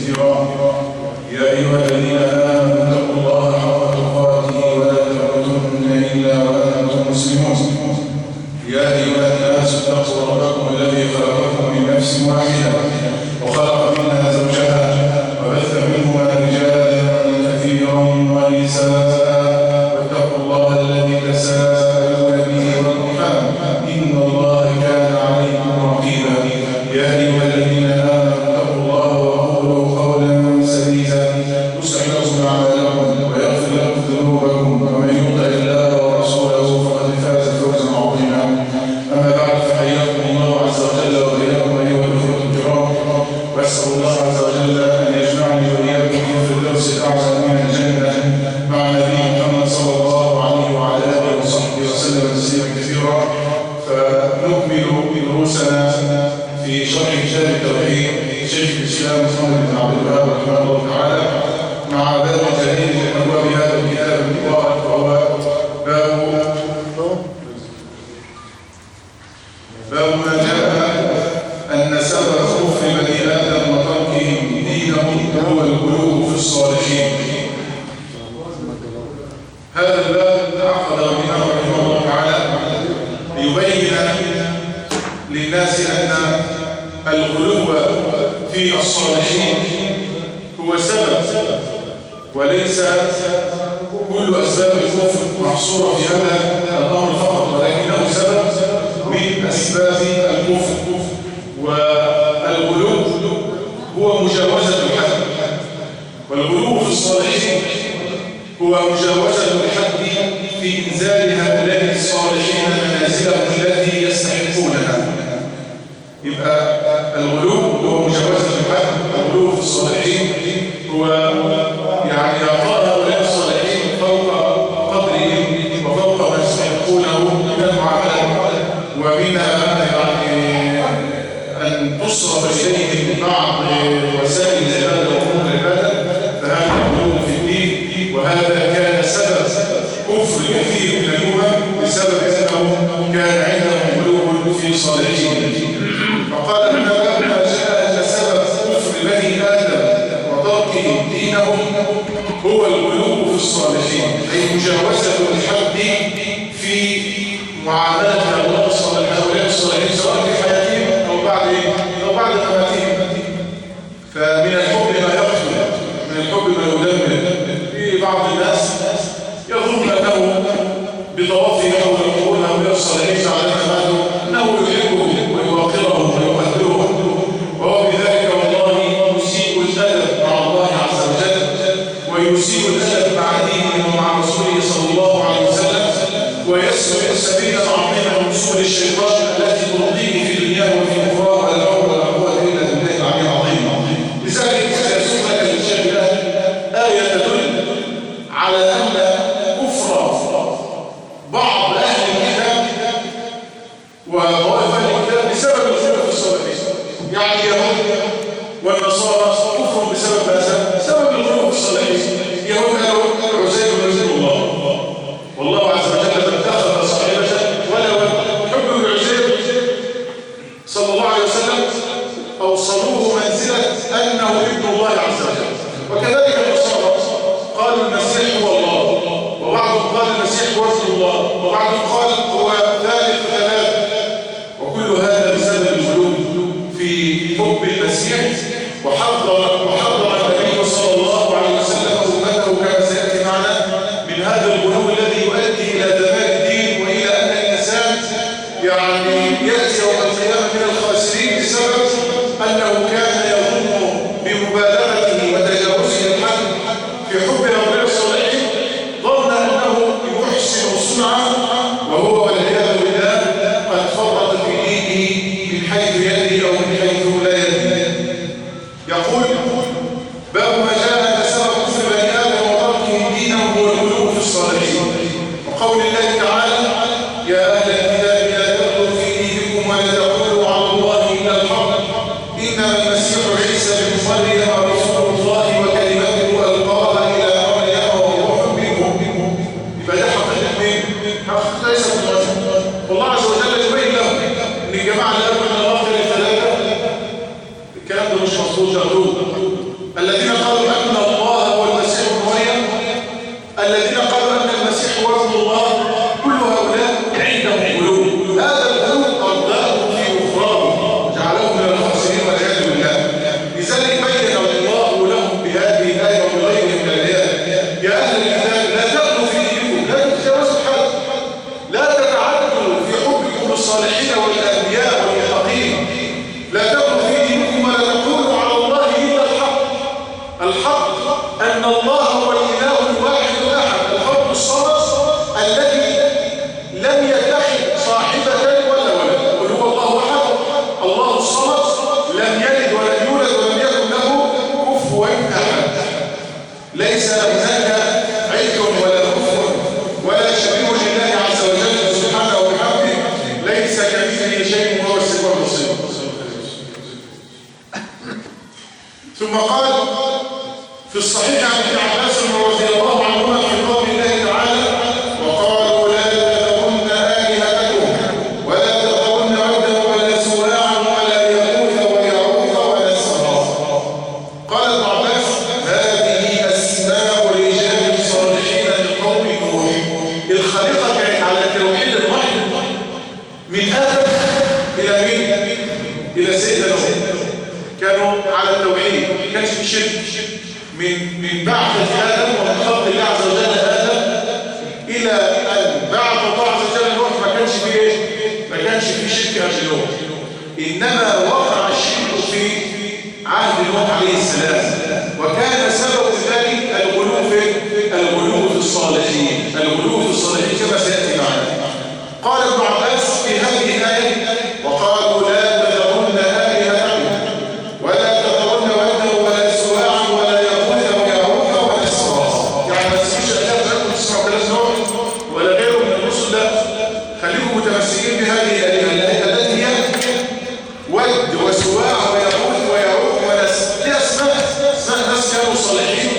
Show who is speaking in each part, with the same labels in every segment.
Speaker 1: كثيرا. يا أيها الذين آمنوا اتقوا الله حق تقاته ولا تموتن إلا وأنتم مسلمون. يا أيها الناس اتقوا ربكم الذي خلقكم من نفس واحدة وخلق منها زوجها وبث منهما رجالا كثيرا ونساء واتقوا الله الذي تساءلون به والأرحام إن الله كان عليكم رقيبا. يا أيها الذين آمنوا اتقوا الله وقولوا قولا سديدا يصلح لكم أعمالكم ويغفر لكم ذنوبكم ومن يطع الله ورسوله فقد فاز فوزا عظيما. أما بعد فحياكم الله عز وجل وبياكم أيها الأخوة الكرام، وأسأل الله عز وجل أن يجمعني وإياكم في الفردوس الأعلى من الجنة مع النبي محمد صلى الله عليه وعلى آله وصحبه وسلم تسليما كثيرا. فنكمل دروسنا في شرح كتاب التوحيد شيخ الإسلام محمد بن عبد الوهاب رحمه الله تعالى مع باب جديد من أبواب هذا الكتاب المبارك، وهو باب ما جاء أن سبب كفر بني آدم وتركهم دينهم هو القلوب في الصالحين. هذا الباب عقد الإمام رحمه الله تعالى ليبين للناس أن القلوب في الصالحين هو سبب، وليس كل أسباب الكفر محصورة في هذا الأمر فقط، ولكنه سبب من أسباب الكفر. والغلو هو مجاوزة الحد، والغلو في الصالحين هو مجاوزة الحد في إنزال هؤلاء الصالحين منازلهم التي يستحقونها. يبقى الغلو هو مجاوزة الحد، الغلو في الصالحين هو يعني إعطاء هؤلاء الصالحين فوق قدرهم وفوق ما يستحقونه من المعاملة، ومنها يعني أن تصرف إليهم بعض وسائل العبادة وأمور العبادة، فهذا غلو في الدين. وهذا كان سبب كفر كثير من الأمم بسبب أنهم كان عندهم غلو في صالحين. فقال ما جاء أن سبب كفر بني آدم وتركهم دينهم هو الغلو في الصالحين، أي مجاوزة الحد في معاملة هؤلاء الصالحين سواء في حياتهم أو بعد مماتهم. فمن الحب ما يقتل، من الحب ما يدمر. في بعض الناس يظن أنه بطوافه حول القبور هؤلاء الصالحين على أنه يحبهم ويوقرهم ويقدرهم، وهو بذلك والله يسيء الأدب مع الله عز وجل ويسيء الأدب مع دينه ومع رسوله صلى الله عليه وسلم، ويسلك سبيلا عظيما من سبل الشيطان التي تضيء في الدنيا وفي الأخرى، ولا حول ولا قوة إلا بالله العلي العظيم. لذلك سيسوق للشيخ آية تدل على أن كفر بعض أهل الكتاب وطوائف أهل الكتاب بسبب الخلف في الصالحين، يعني اليهود والنصارى كفروا بسبب ماذا؟ بسبب الخلف في الصالحين. اليهود قالوا عزير رسول الله، والله عز وجل اتخذ صاحبة ولا ولد. حب عزير صلى الله عليه وسلم أوصلوه منزلة أنه ابن الله عز وجل. وكذلك النصارى قالوا المسيح هو الله، وبعضهم قال المسيح هو ابن الله، وبعضهم قال هو ثالث ثلاث. وكل هذا بسبب الغلو في حب المسيح. وحذر النبي صلى الله عليه وسلم أمته كما سيأتي معنا من هذا الغلو الذي يؤدي إلى دمار الدين، وإلى أن الإنسان يعني يأتي يوم القيامة من الخاسرين بسبب أنه كان يظن بمبالغته وتجاوزه الحد في حب هؤلاء الصالحين، ظن أنه يحسن صنعا، وهو والعياذ بالله قد فرط في دينه من حيث يدري أو من حيث لا يدري. يقول باب ما جاء أن سبب كفر بني آدم وتركهم دينهم هو الغلو في الصالحين. وقول الله تعالى يا أهل الكتاب لا تغلوا في دينكم ولا تقولوا على الله إلا الحق إنما المسيح عيسى بن مريم رسول الله وكلمته ألقاها إلى مريم وروح منه. يبقى ده حقيقة مين؟ حقيقة عيسى بن مريم. والله عز وجل يبين لهم إن الجماعة اللي قالوا إن الله ثلاثة الكلام ده مش مظبوط. الصالحين والأنبياء والمتقين لا تقولوا في دينكم ولا تقولوا على الله إلا الحق. الحق أن الله هو الإله الواحد الأحد الفرد الصمد الذي لم يتخذ صاحبة ولا ولد، قل هو الله أحد الله الصمد لم يلد ولم يولد ولم يكن له كفوا أحد. ليس هناك عد ولا كفوا ولا شبيه لله عز وجل سبحانه وبحمده، ليس كمثله شيء وهو السميع البصير. ثم قال في الصحيح عن ابن عباس رضي الله عنهما في قول الله تعالى: وقالوا لا تذرن آلهتكم ولا تذرن ودا ولا سواعا ولا يغوث ويعوق ونسرا. قال ابن عباس: هذه أسماء رجال صالحين لقوم نوح. الخليقة كانت على التوحيد الوحيد من آدم إلى مين؟ إلى سيدنا نوح، كانوا على التوحيد، ما كانش في شرك. من بعث آدم ومن خلق الله عز وجل آدم إلى أن بعث الله عز وجل نوح ما كانش فيه إيه؟ ما كانش فيه شرك قبل نوح، إنما وقع الشرك في عهد نوح عليه السلام، وكان سبب ذلك الغلو في الصالحين، الغلو في الصالحين كما سيأتي معنا. قال ابن عباس في هذه الآية: وقالوا لا تذرن آلهتكم ولا تذرن ودا ولا سواعا ولا يغوث ويعوق ونسرا. يعني ما تسمعش الآيات بتاعتكم تسمعوا كلام نوح ولا غيره من الرسل، لا، خليكم متمسكين بهذه الآية التي هي ود وسواع ويغوث ويعوق ونسرا. دي أسماء ناس كانوا صالحين،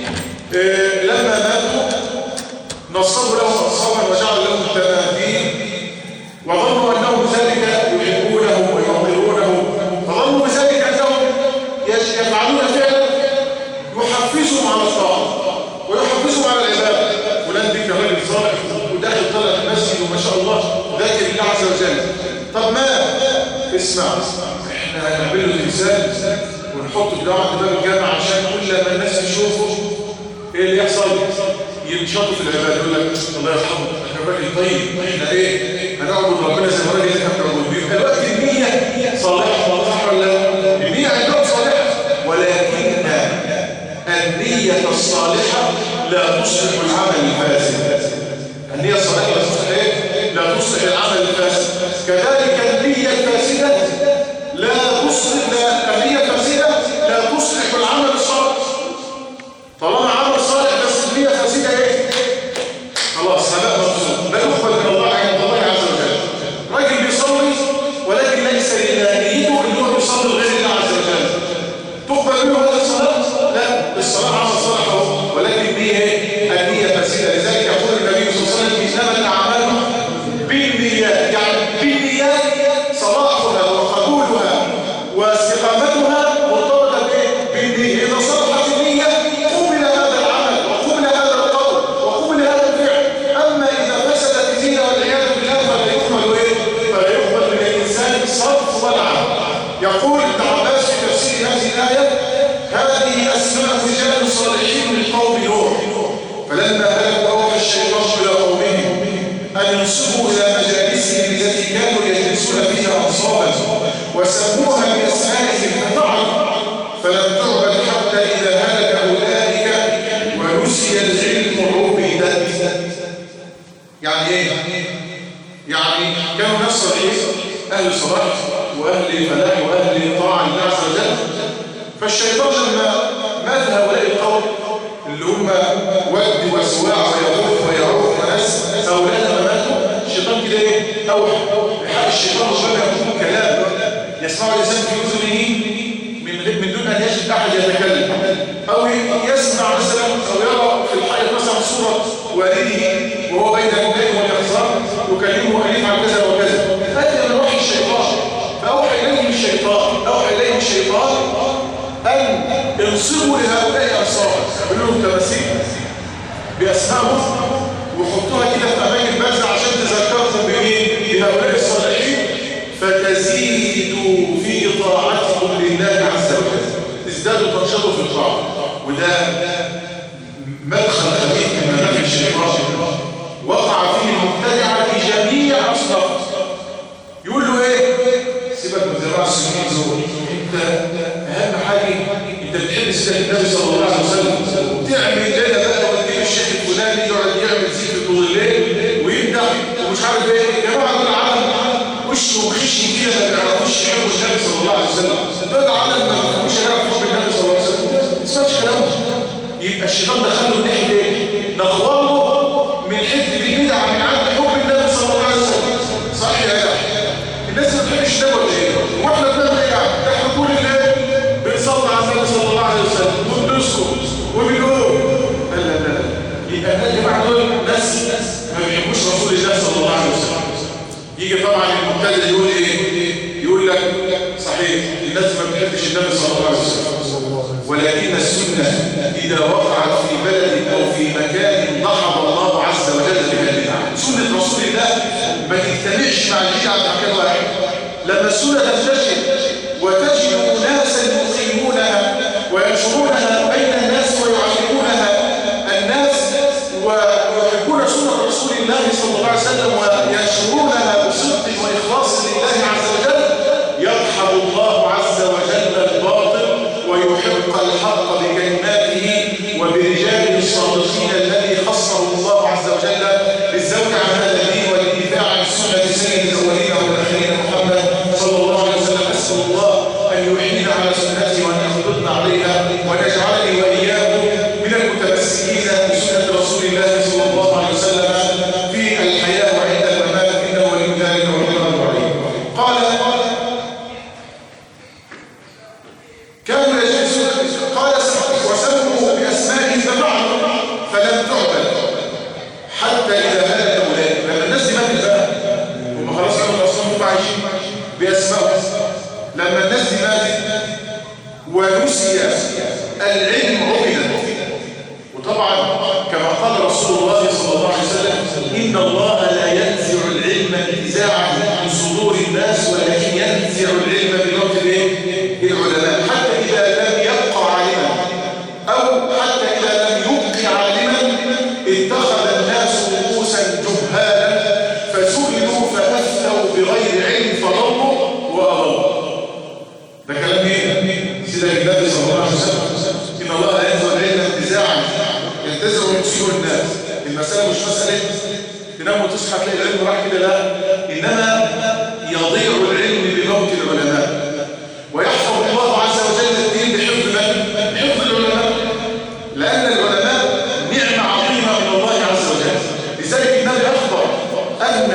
Speaker 1: لما ماتوا نصبوا لهم أصحابا وجعل لهم تماثيل وظنوا أنهم بذلك يحبونه ويوقرونه، فظنوا بذلك أنهم يفعلون فعلا يحفزهم على الطاعة ويحفزهم على العبادة. فلان دي كمان صالح وداخل طلع المسجد وما شاء الله ذاكر الله عز وجل. طب ما اسمع، احنا هنعمل له تمثال ونحطه في دعوة باب الجامع عشان كل ما الناس يشوفوا ايه اللي يحصل؟ ينشطوا في العباده، يقول لك الله يرحمه احنا راجل طيب، احنا ايه هنعبد ربنا زي ما الراجل اللي احنا بنعبد بيه. الوقت النيه صالحه صح ولا لا؟ النيه عندهم صالحه، ولكن النيه الصالحه لا تصلح العمل الفاسد. النيه الصالحه لا تصلح ايه؟ لا تصلح العمل الفاسد. كذلك النيه الفاسده لا تصلح، النيه الفاسده لا تصلح العمل الصالح. طالما عمل صالح بس النية فاسدة ايه؟ خلاص هباء منصور، لا يقبل من الله عند الله عز وجل. راجل بيصلي ولكن ليس نيته ان هو بيصلي لغير الله عز وجل، تقبل منه هذه الصلاة؟ لا، الصلاة عمل صالح اهو، ولكن النية ايه؟ النية فاسدة. لذلك يقول النبي صلى الله عليه وسلم: انما الاعمال بالنيات، يعني بالنيات صلاحها وقبولها واستقامتها مرتبطة بايه؟ بالنية. اذا صلحت النية قبل هذا العمل وقبل هذا القول وقبل هذا الفعل. اما اذا فسدت النية والعياذ بالله فلا يقبل ايه؟ فلا يقبل من الانسان الصرف ولا عمل. يقول ابن عباس في تفسير هذه الايه: هذه اسماء رجال صالحين من قوم نوح، فلما هلكوا اوحى الشيطان الى قومهم ان ينصبوا الى مجالسهم التي كانوا يجلسون فيها انصابا وسموها باسمائهم ففعلوا، فلم تعبد حتى اذا هلك اولئك ونسي العلم عبدت. يعني ايه؟ يعني كانوا ناس صالحين، اهل صلاح واهل فلاح واهل طاعه لله عز وجل، فالشيطان لما مات هؤلاء القوم اللي هم ود وسواع ويغوث ويعوق وناس، هؤلاء لما ماتوا الشيطان كده ايه؟ اوحى بحق الشيطان وشبه يكون كلام يسمع الانسان في اذنه من دون ان يجد احد يتكلم، او يسمع مثلا او يرى في الحائط مثلا صوره والده وهو بين يديه واليقظان يكلمه ان يفعل كذا وكذا. هذا من روح الشيطان، فاوحى اليهم الشيطان ان انصبوا لهؤلاء انصارا، يعملوا لهم تماثيل باسمائهم وحطوها كده في اماكن بارزه عشان تذكرهم بمين؟ بهؤلاء الصالحين، فتزيدوا في طاعتكم لله عز وجل، تزدادوا تنشطوا في الطاعه. وده مدخل خبيث من منافع الشيطان وقع فيه المبتدعه في جميع اصنافه. الجماعة دول عالم وشه وخشن كده ما بيعرفوش يحبوا النبي صلى الله عليه وسلم، دول عالم ما بيعرفوش يعرفوا حب النبي صلى الله عليه وسلم. ما تسمعش كلامه. يبقى الشيطان دخله الناحية ايه؟ نخوضه من حته البدع من عند حب النبي صلى الله عليه وسلم. صح يا جماعه؟ الناس ما بتحبش النبي ولا ايه؟ واحنا بنعمل ايه يعني؟ احنا طول الليل بنصلي على النبي صلى الله عليه وسلم وبنسكت وبنقول لا يبقى الجماعه دول ناس ما بيحبوش رسول الله صلى الله عليه وسلم. يجي طبعا المبتدع يقول ايه؟ يقول لك صحيح الناس ما بتحبش النبي صلى الله عليه وسلم، ولكن السنه اذا وقعت في بلد او في مكان ضحى الله عز وجل بها البدعه. سنه رسول الله ما تجتمعش مع البدعه في مكان واحد. لما السنه تنتشر وتجد ناسا يقيمونها وينشرونها بين الناس ويعلمونها الناس ويحبون سنه رسول الله صلى الله عليه وسلم وينشرونها بصدق واخلاص لله عز وجل، يرحم الله عز وجل الباطل ويحق الحق بكلماته وبرجاله الصادقين الذي خصهم الله عز وجل بالزوج عن هذا الدين والدفاع عن سنه سيد الاولين والاخرين محمد صلى الله عليه وسلم. اسال الله ان يحيينا على سنته وان يحفظنا عليها ونجعلني واياكم من المتمسكين بسنه رسول الله صلى الله عليه وسلم في الحياه وعند الممات انه ولي ذلك والقدر عليه. قال كانوا يجلسون قال وسموا باسمائهم ففعلوا فلم تعبد حتى اذا مات اولئك. لما الناس دي ماتت بقى هم خلاص كانوا اصلا عايشين باسمائهم. لما الناس دي ماتت ونسي العلم عبد. وطبعا كما قال رسول الله صلى الله عليه وسلم ان الله لا ينزع العلم انتزاعا من صدور الناس ولكن ينزع العلم بموت العلماء. حتى اذا لم يبقى عالما او حتى اذا لم يبقي عالما اتخذ الناس رؤوسا جهالا فسئلوا فافتوا بغير علم فضلوا واضلوا. ده كلام مين؟ سيدنا النبي صلى الله عليه وسلم. ان الله لا ينزع العلم انتزاعا ينتزع من صدور الناس. المساله مش مساله تنام وتصحى تلاقي العلم راح كده، لا، انما يضيع العلم بموت العلماء ويحفظ الله عز وجل الدين بحفظ من؟ بحفظ العلماء، لأن العلماء نعمة عظيمة من الله عز وجل. لذلك النبي أخبر أن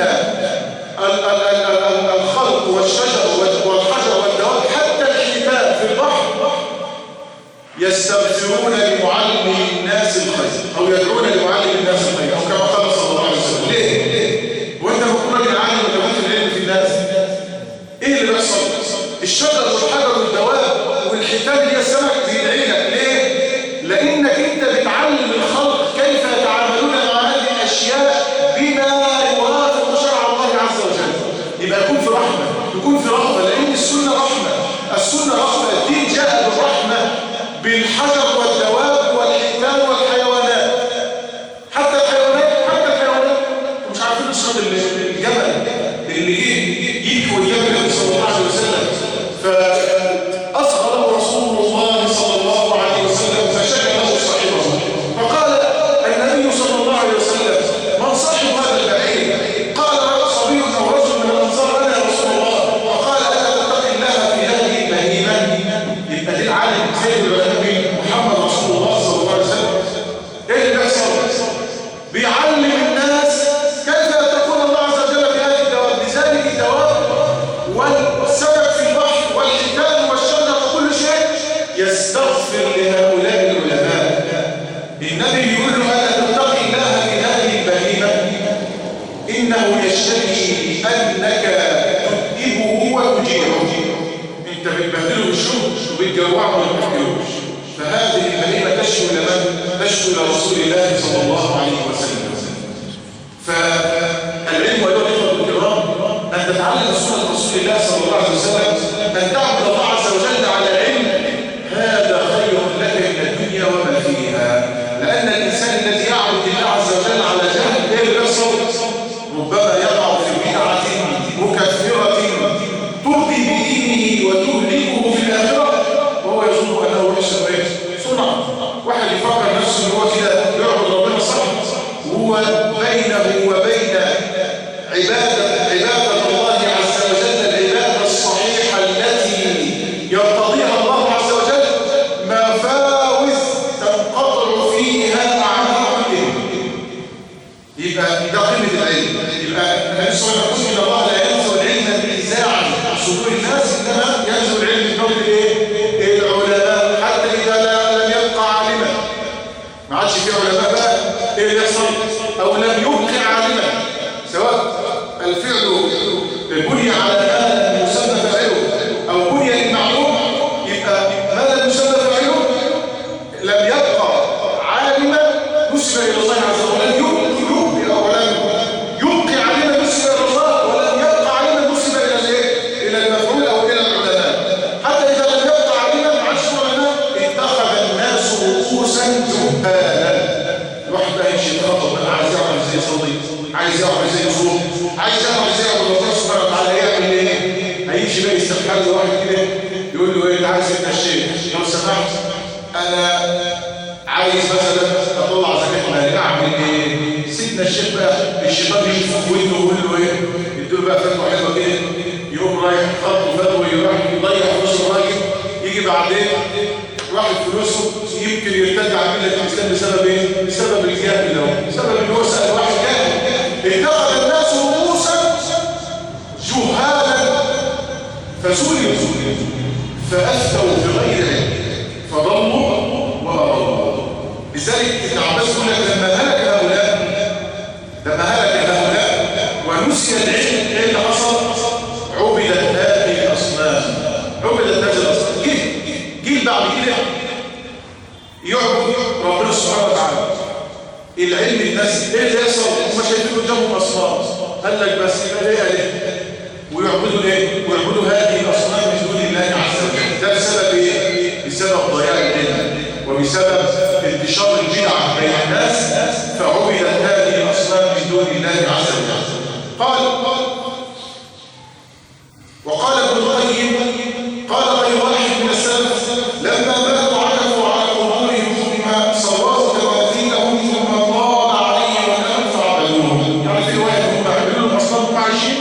Speaker 1: الخلق والشجر والحجر والدواب حتى الحيتان في البحر يستغفرون لمعلم الناس الخير أو يدعون لمعلم الناس الخير أو كما قال صلى الله عليه وسلم. ليه؟ وأنت بكون راجل عالم وكمان في العلم في الناس، إيه اللي بيحصل؟ الشجر والحجر والدواب والحيتان اللي هي السمك بيدعي لك. ليه؟ لانك انت بتعلم الخلق كيف يتعاملون مع هذه الاشياء بما يوافق شرع الله عز وجل. يبقى يكون في رحمه، يكون في رحمه، لان السنه رحمه. السنه رحمه، الدين جاء بالرحمه بالحجر والدواب والحيتان والحيوانات. حتى الحيوانات مش عارفين نصرة الجبل اللي يكوي النبي صلى الله عليه وسلم فأصغى له رسول الله صلى الله عليه وسلم فشكى له صاحبه فقال النبي صلى الله عليه وسلم من صاحب هذا البعير؟ قال صبي أو رجل من الأنصار أنا يا رسول الله. فقال ألا تتقي الله في هذه البهيمة؟ يبقى دي العالم سيد العلماء محمد رسول الله صلى الله عليه وسلم. ايه اللي بيحصل؟ بيعلم الناس كيف يتقون الله عز وجل في هذه الدواب. لذلك الدواب والسمك في البحر والحيتان والشجر وكل شيء يستغفر لهؤلاء العلماء. النبي يقول له ألا تتقي الله في هذه البهيمة؟ إنه يشتكي أنك تؤدبه وتجيعه. أنت بتبهدله بالشغل وبتجوعه وما بتاكلوش. فهذه البهيمة تشكو لمن؟ تشكو لرسول الله صلى الله عليه وسلم. فالعلم أيها الإخوة الكرام أن تتعلم سنة رسول الله صلى الله عليه وسلم، أن تعبد الله عز وجل على علم، هذا خير لك من الدنيا وما فيها. لأن الإنسان الذي يعبد الله عز وجل على جهل إيه اللي بيحصل؟ ربما يقع في بدعة مكفرة ترضي بدينه وتهلكه في الآخرة وهو يظن أنه يحسن إيه؟ صنع. واحد يفكر نفسه إن هو كده يعبد ربنا صح وهو بينه وبين عبادة صدور الناس، إنما ينزل العلم من قول إيه؟ العلماء. حتى إذا لم يبقى عالما، ما عادش في علماء بقى، إيه اللي يحصل؟ أو لم يبقى عالما، سواء الفعل بني على ما لم يسمى فاعله أو بني للمعلوم، يبقى ما لم يسمى فاعله لم يبقى عالما نسب إلى الله عز وجل، يبقي عالما نسب إلى الله، ولم يبقى عالما نسب إلى المفعول أو إلى العلماء. حتى إذا لم يبقى عالما مع العلماء اتخذ الناس رؤوسا جهالا. الواحد بقى يمشي يتخطط، عايز يعرف ازاي يصلي، عايز يعرف ازاي يصوم، عايز يعرف ازاي يعبد الله سبحانه وتعالى، هيعمل ايه؟ هيمشي بقى يستبحث واحد كده يقول له ايه؟ عايز سيدنا الشيخ لو سمحت انا عايز مثلا اطلع زكاه مالي، اعمل ايه؟ سيدنا الشيخ بقى الشيطان يجي في ودنه ويقول له ايه؟ يديله بقى فتوى حلوه كده، يقوم رايح خط فتوى، يروح يضيع فلوس الراجل، يجي بعدين واحد فلوسه يمكن يرتد عن مله الاسلام بسبب ايه؟ بسبب الجهل ده، بسبب ان هو سال واحد جاهل. اتخذ الناس رؤوسا جهالا فسئلوا فافتوا بغير علم فضلوا واضلوا. لذلك ابن عباس يقول لك لما هلك هؤلاء ونسي العلم، ايه اللي حصل؟ عبدت هذه الاصنام، جيل بعد كده يعبد ربنا سبحانه وتعالى. العلم الناس ايه اللي يحصل؟ هم شايفين قدامهم اصنام، قال لك بس يبقى ليه عليه ويعبدوا ايه؟ ويعبدوا هذه الاصنام من دون الله عز وجل. ده بسبب ايه؟ بسبب ضياع العلم وبسبب انتشار البدع بين الناس، فعبدت هذه الاصنام من دون الله عز وجل. وقال ابن القيم، قال غير واحد من السلف لما ماتوا عكفوا على قبورهم ثم صوروا تماثيلهم ثم طال عليهم الامر فعبدوهم. يعني في روايه هم عملوا الاصنام عايشين،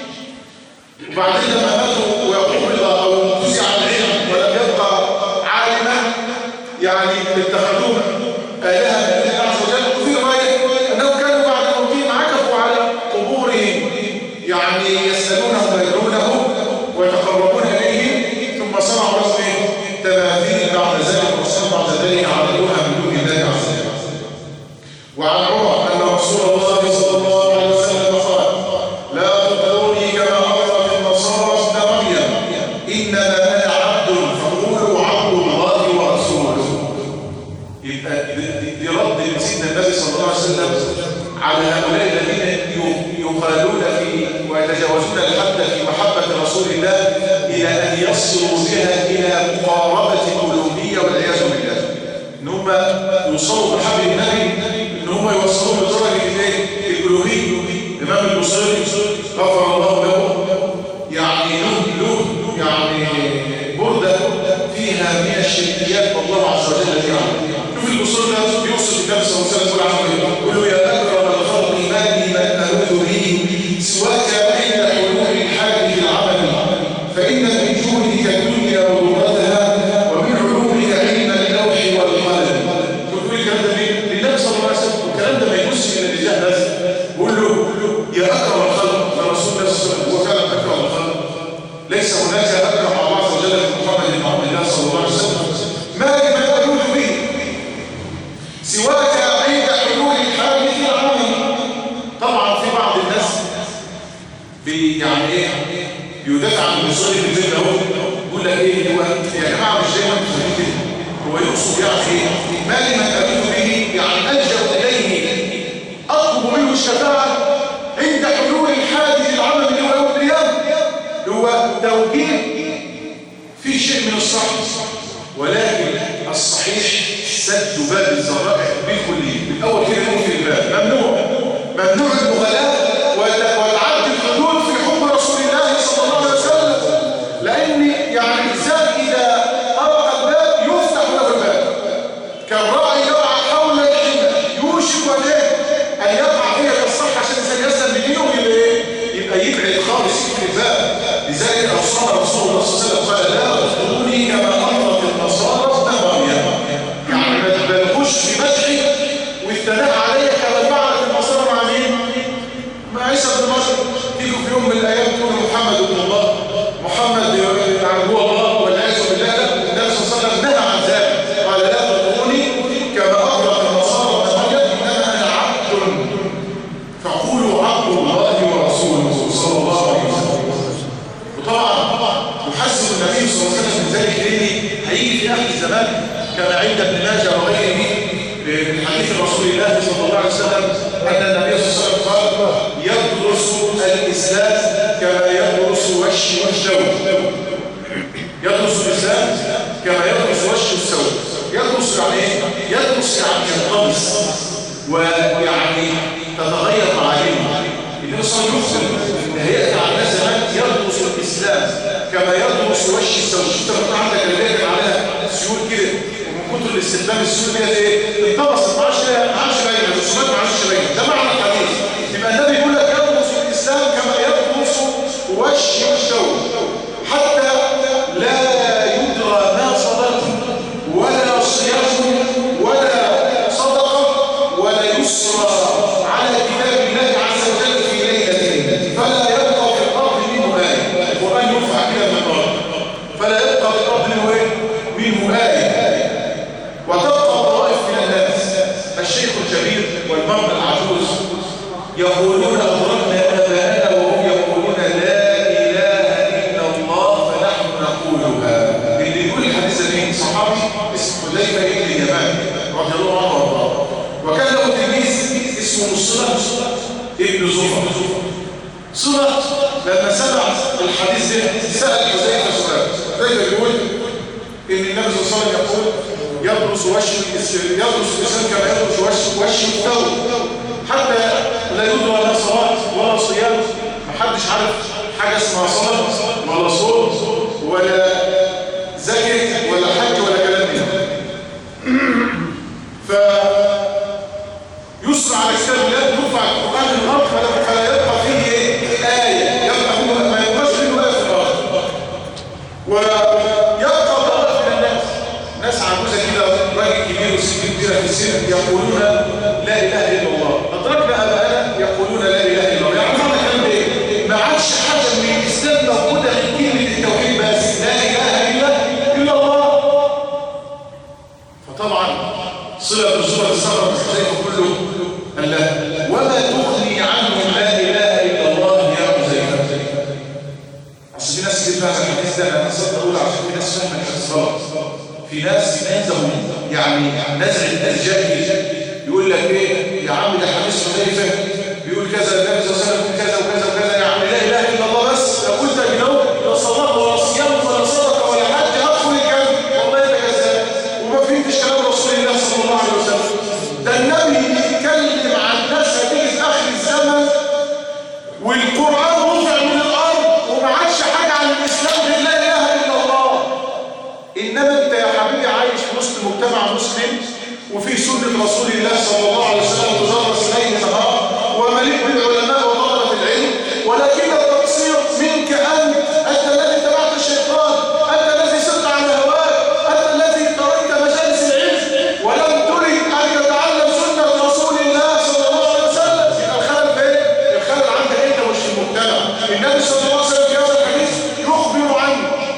Speaker 1: وبعدين لما ماتوا ويقوم او نزع العلم ولم يبقى عالما، يعني اتخذوه الهه من الله عز وجل. وفي روايه انهم كانوا بعد موتهم عكفوا على قبورهم، يعني يسالونهم ويدعونهم ويتقربون اليه، ثم صنعوا لهم تماثيل بعد ذلك، وصنعوا بعد ذلك عبدوها من دون الله عز وجل. وعن عمر ان رسول الله صلى الله عليه وسلم قال لا تطروني كما امرت النصارى ابن مريم، انما انا عبد فقولوا عبد الله ورسوله. يبقى دي رد من سيدنا النبي صلى الله عليه وسلم على هؤلاء الذين يقالون في ويتجاوزون الحد في محبه رسول الله الى ان يصلوا بها الى مقاربه الالوهيه والعياذ بالله. ان هم يوصلوا بحبل النبي، ان هم يوصلوا بدرجه الالوهيه. الامام البصيري غفر الله له يعني له يعني برده فيها من الشركيات والله عز وجل فيها. شوف البصيري ده بيوصف النبي صلى الله عليه وسلم يقول له يا اكرم الخلق مالي من الوذ به سواك عند حلول الحال في العمل، فان من جودك الدنيا وضرتها ومن علومك علم اللوح والقلم. شوف الكلام ده للنبي صلى الله عليه وسلم، الكلام ده ما يبص الى الرجال بس. بقول له يا اكرم الخلق، ده رسول الله صلى الله عليه وسلم هو فعلا اكرم الخلق، ليس هناك اكرم الله عز وجل من محمد بن عبد الله صلى الله عليه وسلم. ما لمن ألوذ به سواك عند حلول الحال في العمل. طبعا في بعض الناس يعني ايه بيدافع عن الوصول في الفيلم اهو، يقول لك ايه هو يا جماعه مش دايما مفهوم كده، هو يقصد يعني ايه؟ ما لمن ألوذ به يعني الجا اليه اطلب منه الشفاعه عند حلول الحال في العمل اللي هو يوم القيامه، هو توجيه في شيء من الصح، ولكن الصحيح سد باب الذرائع بالكليه. بالاول كده نقول في الباب ممنوع المغالاة والعد الحدود في حب رسول الله صلى الله عليه وسلم، لان يعني الانسان اذا طرق الباب يفتح له الباب كالراعي يرعى حول الحمى، يوشك ان يقع فيها كالصح عشان الانسان يسلم بدينه يبقى يبعد خالص في الباب. لذلك اوصانا رسول الله صلى الله عليه وسلم قال لا تطروني كما امرت النصارى ابن مريم، يعني ما تبالغوش في مدحي والثناء علي كما فعلت النصارى مع مين؟ مع عيسى بن مريم. تيجوا في يوم من الايام تقولوا محمد ابن الله، محمد كما عند ابن ماجه وغيره من حديث رسول الله صلى الله عليه وسلم أن النبي صلى الله عليه وسلم قال يدرس الإسلام كما يدرس وش الثوب. يدرس الإسلام كما يدرس وش الثوب. يدرس يعني ايه؟ يدرس يعني ينقمص ويعني تتغير معالمه. النبي صلى الله عليه وسلم ان هيئه على زمان يدرس الاسلام كما يدرس وش الثوب. شفت لما عندك اللي عليها سيول كده ومن كتر الاستخدام السيول ديت ايه؟ انقمصت ما عادش باينه، الرسومات ما عادش باينه. ده معنى الحديث. يبقى النبي يقول لك يدرس الاسلام كما يدرس وش الثوب حتى لا يدرى ما صلاه ولا صيام ولا صدقة ولا يسرى على كتاب الله عز وجل في ليلة فلا يبقى في الأرض منه آية. القرآن يرفع كده من الأرض فلا يبقى في الأرض منه آية. وتبقى طوائف من الناس الشيخ الكبير والمرأة العجوز يقولون أضربنا آباءنا وهم يقولون لا إله إلا الله فنحن نقولها. اللي يقول الحديث ده صحابي اسمه حذيفة بن اليمان رضي الله عنه وارضاه، وكان له تلميذ اسمه صلة ابن زفر. صلة لما سمع الحديث ده سأل حذيفة سؤال. حذيفة بيقول ان النبي صلى الله عليه وسلم يقول يدرس الاسلام كما يدرس وش الثوب حتى لا يدرى لا صلاة ولا صيام. محدش عارف حاجة اسمها صلاة ولا صوم ولا زكاة ولا حج ولا كلام منه. فيسرع على كتاب الله يرفع القرآن من الأرض فلا يبقى فيه آية. يبقى ما يبقاش منه آية في الأرض. ويبقى ضرائب من الناس، ناس عجوزة كده راجل كبير وسن كبيرة في السن يقولون لا إله إلا الله. أدركنا آباءنا يقولون لا إله إلا الله. يعني هذا كلام إيه؟ ما عادش حاجة من الإسلام موجودة في كلمة التوحيد بس لا إله إلا الله. فطبعا صلة بالصورة الصغرى بالحذيفة كله قال لا وما تغني عنه لا إله إلا الله يا حذيفة. عشان في ناس كتير فاهمة الحديث ده. أنا صدق أقول عشان في ناس فاهمة الحديث غلط. في ناس عندهم يعني نزعة الجهل يقول لك إيه يا عم ده حديث حذيفة بيقول كذا النبي صلى الله عليه وسلم كذا وكذا وكذا. يا عم لا إله إلا الله بس لو قلت جنوب لا صلاة ولا صيام ولا صدقة ولا حج هدخل الجنة. والله ده كذاب وما فهمتش كلام رسول الله صلى الله عليه وسلم. ده النبي يتكلم عن ناس هتيجي في آخر الزمن والقرآن رفع من الأرض وما عادش حاجة عن الإسلام غير لا إله إلا الله. إنما أنت يا حبيبي عايش في وسط مجتمع مسلم وفي سنة رسول الله صلى الله عليه وسلم تدرس ليل نهار ومليء بالعلماء وطلبة العلم، ولكن التقصير منك أنت الذي اتبعت الشيطان، أنت الذي سرت على هواك، أنت الذي تركت مجالس العلم ولم ترد أن تتعلم سنة رسول الله صلى الله عليه وسلم. يبقى الخلل فين؟ الخلل عندك أنت مش في المجتمع. النبي صلى الله عليه وسلم في هذا الحديث يخبر عن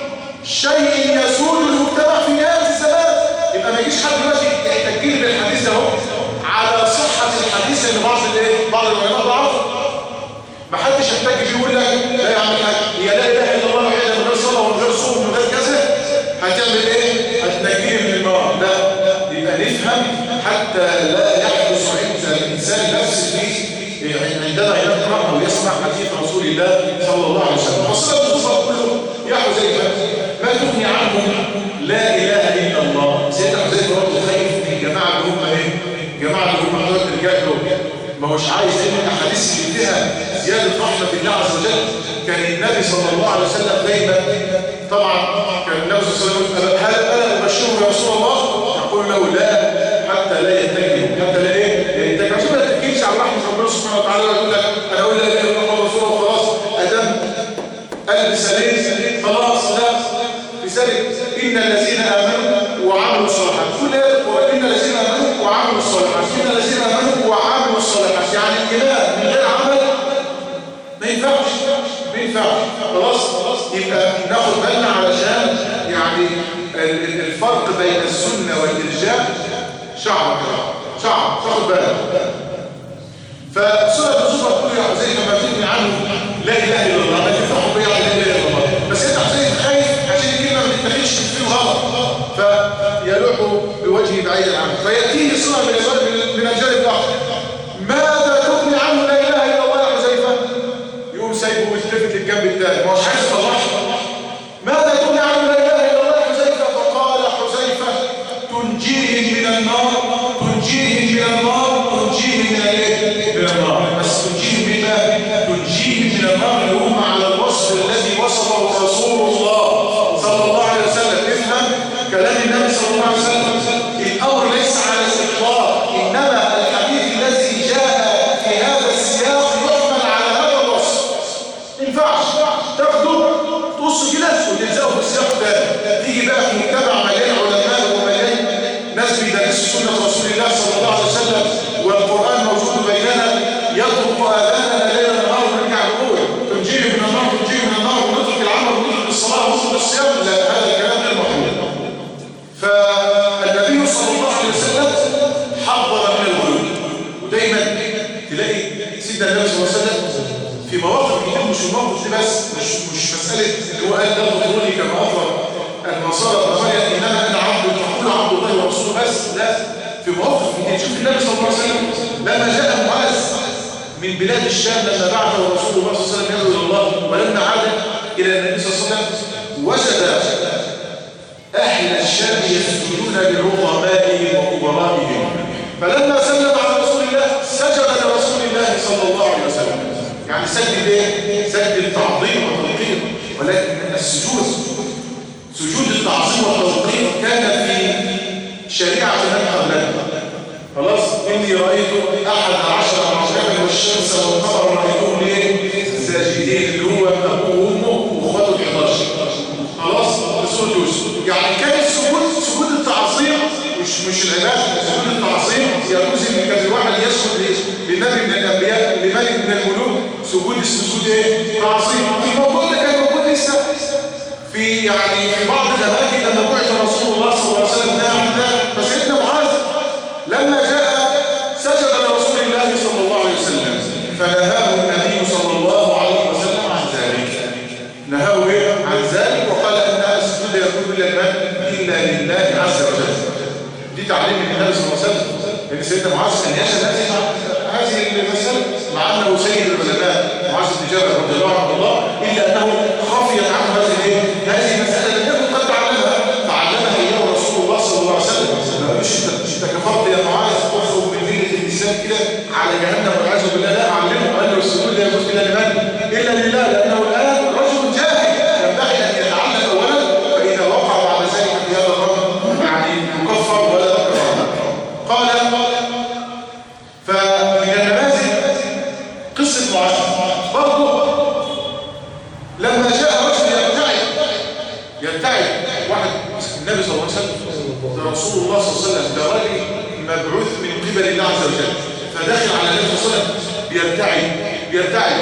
Speaker 1: شيء يسود المجتمع في نهاية الزمان. يبقى ما يجيش حد دلوقتي يحتج بالحديث ده على صحة الحديث اللي بعض العلماء ضعفوا. ما حدش يحتج بيه يقول لك لا يا عم الحاج هي لا اله الا الله وحده من غير صلاه ومن غير صوم ومن غير كذا هتعمل ايه؟ هتنجيه من النار. لا يبقى نفهم حتى لا يحدث عند الانسان نفس عندما يقرا او يسمع حديث رسول الله صلى الله عليه وسلم. وصلت الصلاه كله يا حذيفه ما تغني عنهم لا اله الا الله. سيدنا حذيفه برضه خايف من الجماعه اللي هم ايه؟ الجماعه اللي هم دول الرجال دول ما هوش عايز ان الاحاديث اللي فيها زياده رحمه الله عز وجل. كان النبي صلى الله عليه وسلم دايما طبعا كان النبي صلى الله عليه وسلم هل انا ابشره يا رسول الله؟ يقول له لا حتى لا يتجه حتى لا ايه؟ يتجه عشان ما تتكلش على رحمه ربنا سبحانه وتعالى ويقول لك انا اقول لا اله الا الله رسول الله وخلاص ادم قلب سليم خلاص. لا لذلك ان الذين امنوا وعملوا الصالحات كل ان الذين امنوا وعملوا الصالحات ان الذين امنوا وعملوا الصالحات يعني الايمان من غير عمل ما ينفعش خلاص. يبقى ناخد بالنا علشان يعني الفرق بين السنه والارجاء شعر تاخد بالك. فسنه الرسول كل يا حذيفه ما تغني عنه لا اله الا الله. ما تفهموا بيها لا اله الا الله بس انت حذيفه خايف عشان الكلمه ما تتخذش في الغلط فيلوحوا بعيدا عنه، فيأتيه صلة من الجانب الآخر. ماذا تغني عنه لا إله إلا الله يا حذيفة؟ يقوم سايبه ويلتفت للجنب الثاني، ما هوش عايز يطلعه. ماذا تغني عنه لا إله إلا الله يا حذيفة؟ فقال حذيفة: تنجيهم من النار، تنجيهم من النار، تنجيهم من النار. بس تنجيهم بما تنجيهم من النار اللي هم على الوصف الذي وصفه رسول الله صلى الله عليه وسلم. افهم كلام النبي صلى الله عليه وسلم، الأمر ليس على الاستقرار، إنما الحديث الذي جاء في هذا السياق يحمل على هذا الوصف. ما ينفعش تاخده تقص كده وتلزقه في السياق ده. تيجي بقى في مجتمع مليان علماء ومليان ناس بيدرسوا سنة رسول الله صلى الله عليه وسلم والقرآن موجود بيننا، يطرق آذاننا ليلا نهار ونرجع نقول تنجيه من النار، تنجيه من النار، ونترك العمل ونترك الصلاة ونترك الصيام. لا، هذا الكلام غير مقبول. فالنبي صلى الله عليه وسلم حذر من الغلو. ودايما تلاقي سيدنا النبي صلى الله عليه وسلم في مواقف كتير، مش الموقف دي بس، مش مسألة اللي هو قال ده بطروني كما أخبر النصارى بمريم إنما أنا عبد فقولوا عبد الله ورسوله بس. لا، في مواقف كتير. شوف النبي صلى الله عليه وسلم لما جاء معاذ من بلاد الشام، لما بعثه رسول الله صلى الله عليه وسلم يدعو إلى الله، ولما عاد إلى النبي صلى الله عليه وسلم وجد أهل الشام يسجدون لعظمائهم وكبرائهم، فلما سلم على رسول الله سجد لرسول الله صلى الله عليه وسلم. يعني سجد ايه؟ سجد التعظيم والتوقير. ولكن السجود، سجود التعظيم والتوقير، كان في شريعة من قبلنا. خلاص، إني رأيت 11 كوكبا والشمس والقمر رأيتهم ليه؟ ساجدين، اللي هو أبوه وأمه وأخواته 11. خلاص، سورة يوسف. يعني كان السجود سجود التعظيم، مش العبادة. سجود التعظيم يجوز ان كان الواحد يسجد لنبي من الانبياء، لملك من الملوك، سجود السجود ايه؟ تعظيم. الموضوع ده كان موجود لسه في بعض الاماكن لما بعث رسول الله صلى الله عليه وسلم. فسيدنا معاذ لما جاء سجد لرسول الله صلى الله عليه وسلم، فنهاه النبي صلى الله عليه وسلم عن ذلك. نهاه ايه؟ عن ذلك، وقال ان السجود يكون الا لله عز وجل. دي تعليم النبي صلى الله عليه وسلم، ان سيدنا معاذ كان يشهد هذه المسألة مع انه سيد العلماء معاذ بن جبل رضي الله عنه، الا انه خفيت عنه هذه المسألة لم يكن قد تعلمها اياه رسول الله صلى الله عليه وسلم. مش انت كفرت يا معاذ تخرج من ملة الانسان كده على جهنم والعياذ بالله. لا، علمه قال له السجود لا يجوز الا لمن؟ الا لله، لانه الان رجل جاهل ينبغي ان يتعلم اولا، فاذا وقع بعد ذلك في هذا الرجل يكفر ولا يكفر. قال فمن النماذج قصة معاذ برضه لما جاء رجل يبتعد واحد النبي صلى الله عليه وسلم، رسول الله صلى الله عليه وسلم، ده راجل مبعوث من قبل الله عز وجل، فداخل على النبي صلى الله عليه وسلم بيبتعد.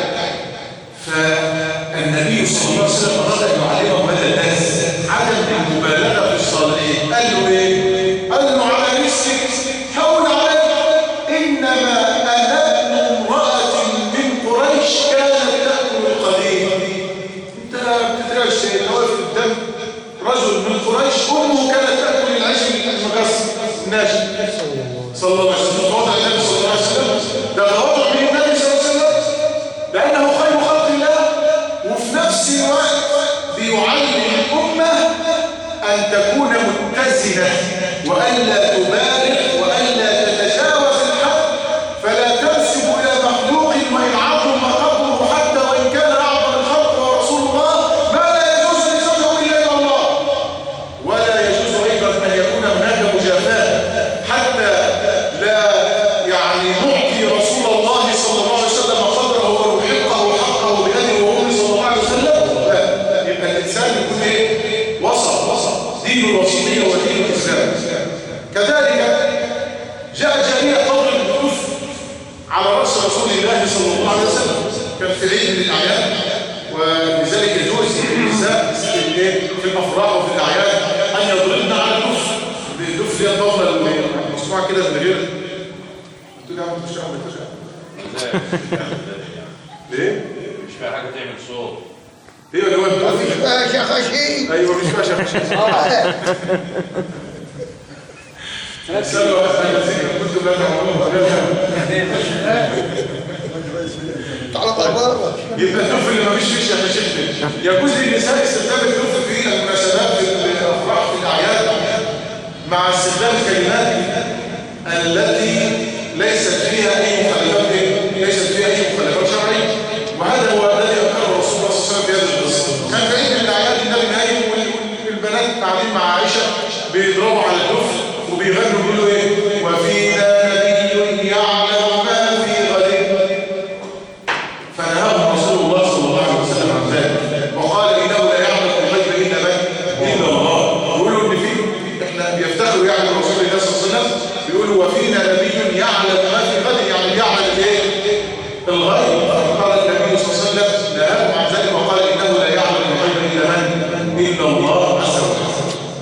Speaker 1: فالنبي صلى الله عليه وسلم أراد أن يعلمه هذا الناس عدم المبالغة في الصالحين. قال له ايه؟ قال له على نفسك حول عليك، انما انا ابن امرأة من قريش كانت تأكل القديم. انت بتدرس واقف قدام رجل من قريش امه كانت تأكل العيش المكسر الناشف. صلى الله عليه وسلم وضع النبي صلى الله عليه وسلم، ده وضع به النبي صلى الله عليه وسلم لانه خير خلق الله، وفي نفس الوقت بيعلم الامه أن تكون متزنة وألا تبالغ وألا تتجاوز الحد، فلا تنسب إلى مخلوق وإن عظم قدره حتى وإن كان أعظم الخلق ورسول الله ما لا يجوز نسبته إلا إلى الله. ولا يجوز أيضا أن يكون هناك مجافاة حتى لا نعطي رسول الله صلى الله عليه وسلم قدره ونحقه حقه بأبيه وأمه صلى الله عليه وسلم. لا، يبقى الإنسان يكون إيه؟ وسط. دين الوسطية ودين الإسلام. كذلك جاء جميع قول الكفر على رأس رسول الله صلى الله عليه وسلم، كان في العيد من الأعياد، ولذلك يجوز للنساء في الأفراح وفي الأعياد أن يضربن على الكفر بالدف ليها الطاولة المصنوعة كده من غير تقول يا عم تشتغل بتشتغل ليه؟
Speaker 2: مش فيها حاجة تعمل صوت.
Speaker 1: ايوه اللي هو
Speaker 3: مفيش فيها شخشين.
Speaker 1: ايوه مفيش فيها شخشين. سألوا الذين كنتم لا تعلمون يبقى الدف اللي ما فيش فيش يا شيخ. يجوز للنساء استخدام الدف في المناسبات، في الافراح، في الاعياد، مع استخدام الكلمات التي ليست فيها اي مخالفات شرعيه، وهذا هو الذي اقره رسول الله صلى الله عليه وسلم في هذه القصه. كان في عيد من الاعياد النبي نايم والبنات قاعدين مع عائشه بيضربوا على الدف وبيغنوا بيقولوا ايه؟ وفينا نبي يعلم ما في غد. فنهاهم رسول الله صلى الله عليه وسلم عن ذلك وقال انه لا يعلم الغيب الا من؟ الا الله. بيقولوا ان في احنا بيفتخروا يعني رسول الله صلى الله عليه وسلم بيقولوا وفينا نبي يعلم ما في غد، يعني يعلم الايه؟ الغيب. فقال النبي صلى الله عليه وسلم نهاهم عن ذلك وقال انه لا يعلم الغيب الا من؟ الا الله عز وجل.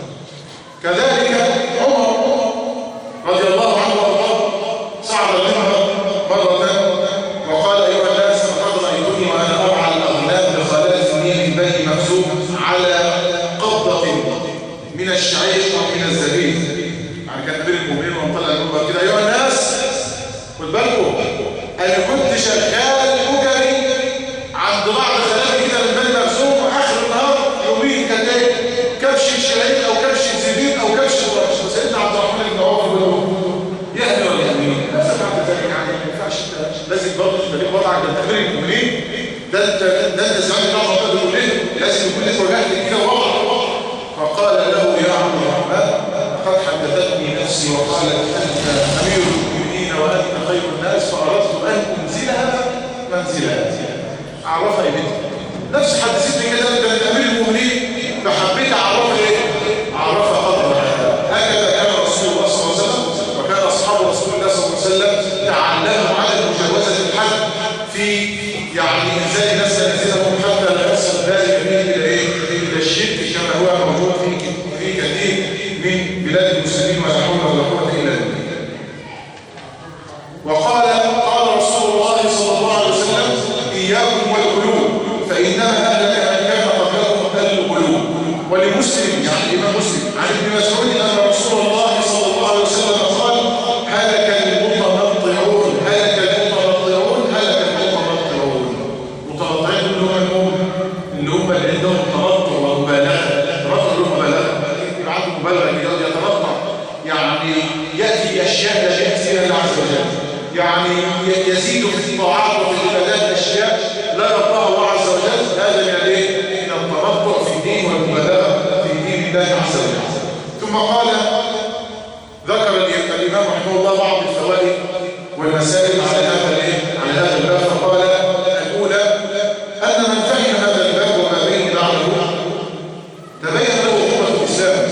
Speaker 1: كذلك عمر رضي الله عنه وارضاه صعد منها مرة وقال ايها الناس لقد رايتني وانا ارعى الاغنام بخلاف النيل من بني مخزوم على قبضة من الشعير او من الزبيب. يعني كان امير المؤمنين وانطلع المنبر كده ايها الناس خد بالكم انا كنت شغال مجري عند بعض خلافي كده من بني مخزوم، واخر النهار يومين كان ايه؟ كبش الشعير او كبش الزبيب او كبش الفرش. وسيدنا عبد الرحمن بن عوف يقول له يهدي ولا يهدي؟ لا سمعت ذلك يعني ما ينفعش لازم برضه تبقى وضعك ده امير المؤمنين، ده انت زعيم بتاع منطقه المؤمنين، لازم يكون لك وجهك كده وضع. فقال له يا عبد الرحمن قد حدثتني نفسي وقالت انت امير المؤمنين وانت خير الناس، فاردت ان انزلها منزلها. اعرفها يا بنتي، نفس حدثتني كده انت امير المؤمنين، فحبيت اعرفها ايه؟ اعرفها قدرها. هكذا كان رسول الله صلى الله عليه وسلم وكان اصحاب رسول الله صلى الله عليه وسلم تعلموا على مجاوزه الحد في يعني انزال نفس منزلهم حتى لا يصل ذلك الى ايه؟ الى الشرك كما هو موجود في كثير من بلاد المسلمين، ولا حول ولا قوه الا بالله. وقال رسول الله صلى الله عليه وسلم اياكم والقلوب فانما اهلك من كان قبلكم القلوب. ولمسلم يعني الامام مسلم عن ابن مسعود ان رسول الله صلى الله عليه وسلم قال هلك المتنطعون هلك المتنطعون هلك المتنطعون. متنطعين اللي هم اللي عندهم تنطع ومبالغه. تنطع له مبالغه، يبقى عنده مبالغه كده يتنطع، يعني ياتي اشياء لا ياتي فيها الله عز وجل، يعني يزيد في الطاعات وفي العبادات اشياء لا يرضاها الله عز وجل. هذا من الايه؟ من التنطع في الدين والمبالغه في دين الله عز وجل. ثم قال ذكر الامام رحمه الله بعض الفوائد والمسائل على هذا الباب. فقال الاولى ان من فهم هذا الباب وما بين بعده تبين له قوه الاسلام،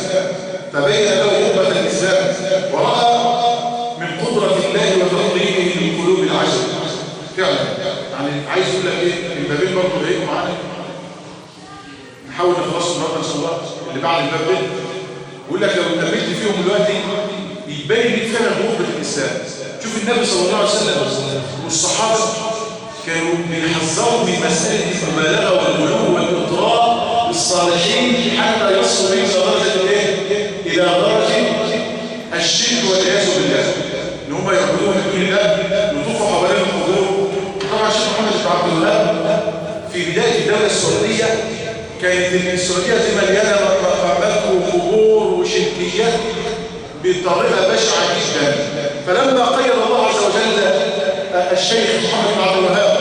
Speaker 1: وراى من قدره الله وتقديره للقلوب العشر. فعلا يعني عايز يقول لك ايه؟ البابين برضه هيجوا معانا، نحاول نخلصوا النهارده ان شاء الله اللي بعد الباب ده. يقول لك لو اتقابلت فيهم دلوقتي يبين لك فعلا قوه الاسلام. شوف النبي صلى الله عليه وسلم والصحابه كانوا بيحذروا من مساله المبالغه والغلو والاطراء الصالحين حتى يصلوا الى درجه ايه؟ الى درجه الشرك والعياذ بالله، ان هم يعبدون من دون الله، يطوفوا حوالين القبور. طبعا الشيخ محمد بن عبد الوهاب في بدايه الدوله السعوديه كانت السعوديه دي مليانه مقامات وقبور وشركيات بطريقه بشعه جدا. فلما قيد الله عز وجل الشيخ محمد بن عبد الوهاب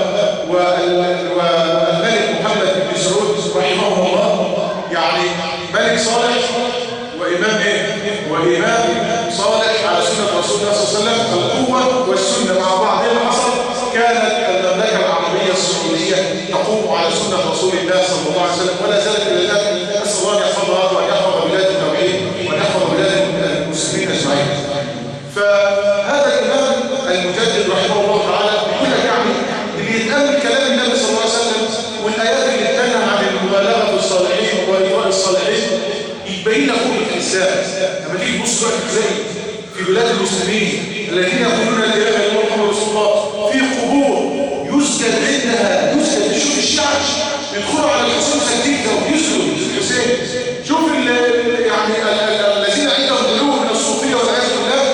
Speaker 1: والملك محمد بن سعود رحمه الله، يعني ملك صالح وامام ايه؟ وامام صالح على سنه رسول الله صلى الله عليه وسلم. القوه والسنه مع بعض. ايه اللي حصل؟ كانت المملكه العربيه السعوديه تقوم على سنه رسول الله صلى الله عليه وسلم، ولا زالت الى الان. نسال الله ان يحفظها وان يحفظ بلاد التوحيد وان يحفظ بلاد المسلمين اجمعين. فهذا الامام المجدد رحمه الله تعالى يقول لك يعني اللي يتامل كلام النبي صلى الله عليه وسلم والايات اللي تنهى عن المبالغه بالصالحين وإرضاء الصالحين يبين لك قوه الاسلام. لما تيجي تبص بقى تلاقي في بلاد المسلمين الذين يقولون لا اله الا الله محمد رسول الله في قبور يسجد عندها، يسجد. شوف الشعب يدخلوا على الحسين سجدته ويسجدوا الحسين. شوف يعني الذين عندهم غلو من الصوفيه والعياذ بالله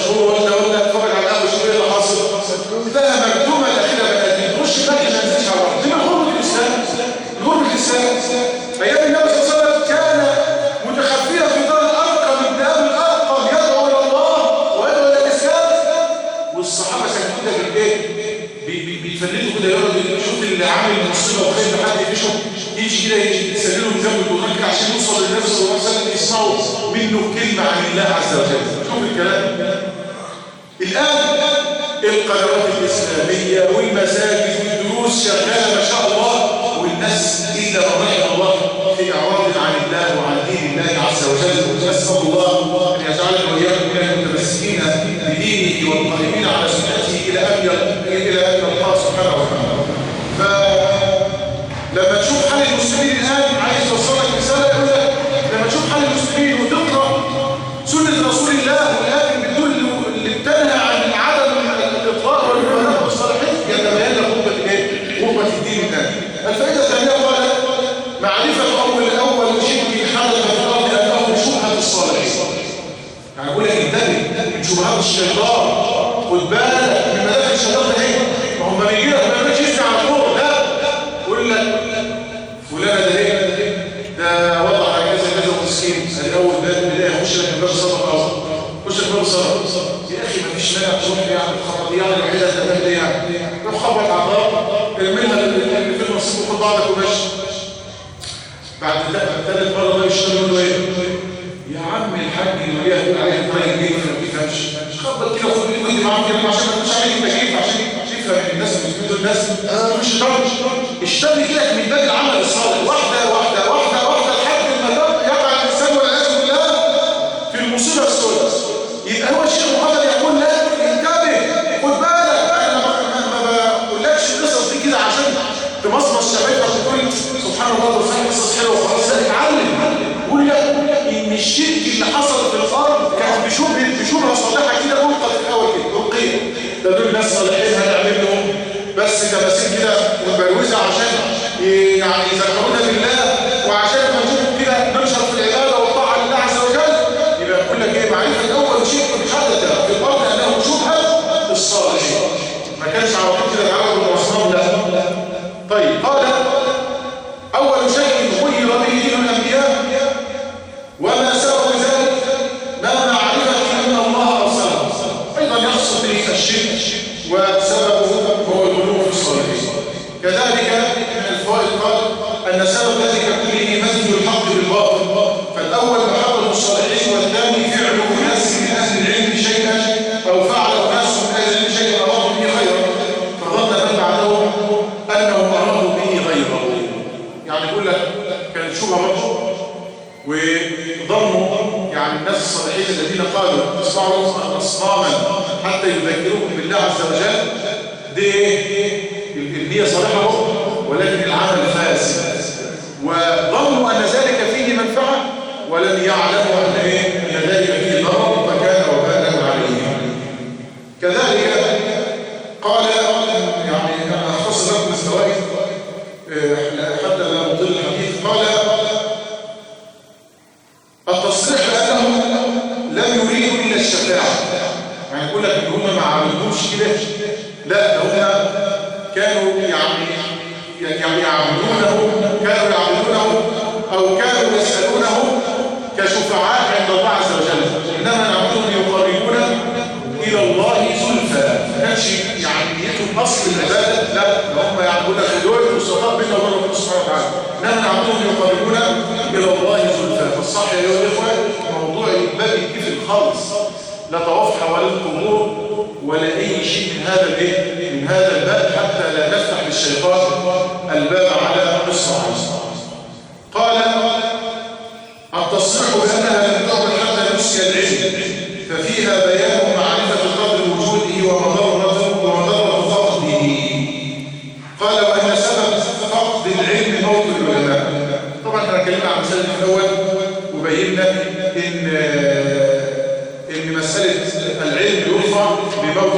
Speaker 1: مشهور ولا اتفرج على القهوه شوف ايه اللي حاصل، تلاقيها مكتومه داخلها بني ادمين، تخش البنك ما تنزلش على الارض. دي من غربه الاسلام، من غربه الاسلام. ايام النبي صلى الله عليه وسلم كان متخفيا في دار الارقم ابن ابي الارقم يدعو الى الله ويدعو الى الاسلام، والصحابه ساكتين كده بالليل بيتفلتوا كده، يقعدوا يشوف اللي عامل مصيبه وخايف حد يفشوا، يجي كده يسللوا من جنب البرهان كده عشان يوصل للنبي صلى الله عليه وسلم يسمعوا منه كلمه عن الله عز وجل. شوف الكلام. الان القنوات الاسلاميه والمساجد والدروس شغاله ما شاء الله، والناس الا من رحم الله في اعراض عن الله وعن دين الله عز وجل. نسال الله ان يجعلنا واياكم من المتمسكين بدينه والقائمين على سنته الى ان الله سبحانه وتعالى. فلما تشوف حال المسلمين الان، عايز اوصلك رساله، يقول لك لما تشوف حال المسلمين وتقرا سنه رسول الله والايه بتدل اللي بتنهى عن عدم الاطلاق والمبالغه والصلاحيه، يتبين لك قوه الدين الان. الفائده الثانيه قال معرفه اول شبه حدث في الارض انه شبهه الصالحين. يعني يقول لك انتبه من شبهات الشيطان، خد بالك من مداخل الشيطان ده ايه؟ ما هم بيجي لك ما يعملش يسمع على طول، لا يقول لك فلان ده ايه؟ ده وضع كذا كذا ومسكين، الاول ده بدايه يخش لك من باب الصدقه، خش لك باب الصدقه يا اخي ما فيش مانع تروح يعني الخطيه يعني الوحيده تمام دي يعني روح خبط على الباب ارميها اللي في النصيب وخد بعضك وماشي. بعد ثالث مره ده يشتغل يقول له ايه؟ يا عم الحاج اللي هي هتقول عليه الطريق الجديد ما بيفهمش، مش خبط كده خد ايده ودي معاك كده عشان ما تكونش عليك تكييف عشان تفهم الناس المسلمين دول ناس مش اشتغل كده من باب العمل الصالح، واحده واحده واحده واحده لحد ما يقع الانسان والعياذ بالله في المصيبه السوداء. يبقى هو الشيخ محمد يقول لك انتبه خد بالك، انا ما بقولكش القصص دي كده عشان تمصمص شفايفك وتقول سبحان الله ده صحيح قصص حلوه وخلاص، لا اتعلم. قول لك ان الشرك اللي حصل في الارض كان بشبهه صالحه كده ملقى في الاول كده تلقيه، ده دول ناس صالحين هنعمل لهم بس تماثيل كده وبروزه عشان يعني يذكرونا بالله وعشان ما نشوفهم كده ننشر في العباده والطاعه لله عز وجل. يبقى يقول لك ايه؟ معرفه اول شيء حدث في الارض انه شبهه الصالحين، ما كانش على طول كده يتعرض للاصنام لا. طيب قال اول شيء غير به دين الانبياء وما سبب ذلك ما معرفه ان الله ارسله، ايضا يحصل به الشرك وسببه هو الغلو في الصالحين. كذلك من الفوائد قال ان سبب ذلك كله مزج الحق بالباطل، فالاول محبه الصالحين والثاني فعل ناس من اهل العلم شيئا او فعل ناس من اهل العلم شيئا ارادوا به خيرا فظن من بعدهم انهم ارادوا به غيره. يعني يقول لك كانت شبهه برضه وظنوا يعني الناس الصالحين الذين قالوا اصنعوا اصناما حتى يذكروكم بالله عز وجل، دي النية صالحة ولكن العمل فاسد، وظنوا ان ذلك فيه منفعه ولم يعلموا ان ذلك فيه ضرر فكان وبالا عليهم. كذلك قال يعني انا اختصر لكم الفوائد حتى لا نطيل الحديث. قال التصريح بأنهم لم يريدوا إلا الشفاعة، يعني يقول لك إن هم ما عملوش كده، لا هم كانوا يعبدونه أو كانوا يسألونه كشفعاء عند الله عز وجل، إنما نعبدهم يقربون إلى الله زلفى. ما كانش يعني نيتهم أصل العبادة، لا هم يعبدون خدول وسطاء بين الله سبحانه وتعالى، إنما نعبدهم يقربون إلى الله زلفى. فالصح يا إخوة موضوع الباب يتقفل خالص، لا طواف حوالين القبور ولا أي شيء من هذا الباب حتى لا نفتح للشيطان الباب على إصبعه. قال التصريح بأنها لم تعبد حتى نسي العلم ففيها بيان معرفة قدر وجوده ومضرة فقده. قال وأن سبب فقد العلم موت العلماء. طبعا احنا اتكلمنا عن المثال الأول وبينا إن مسألة العلم يرفع بموت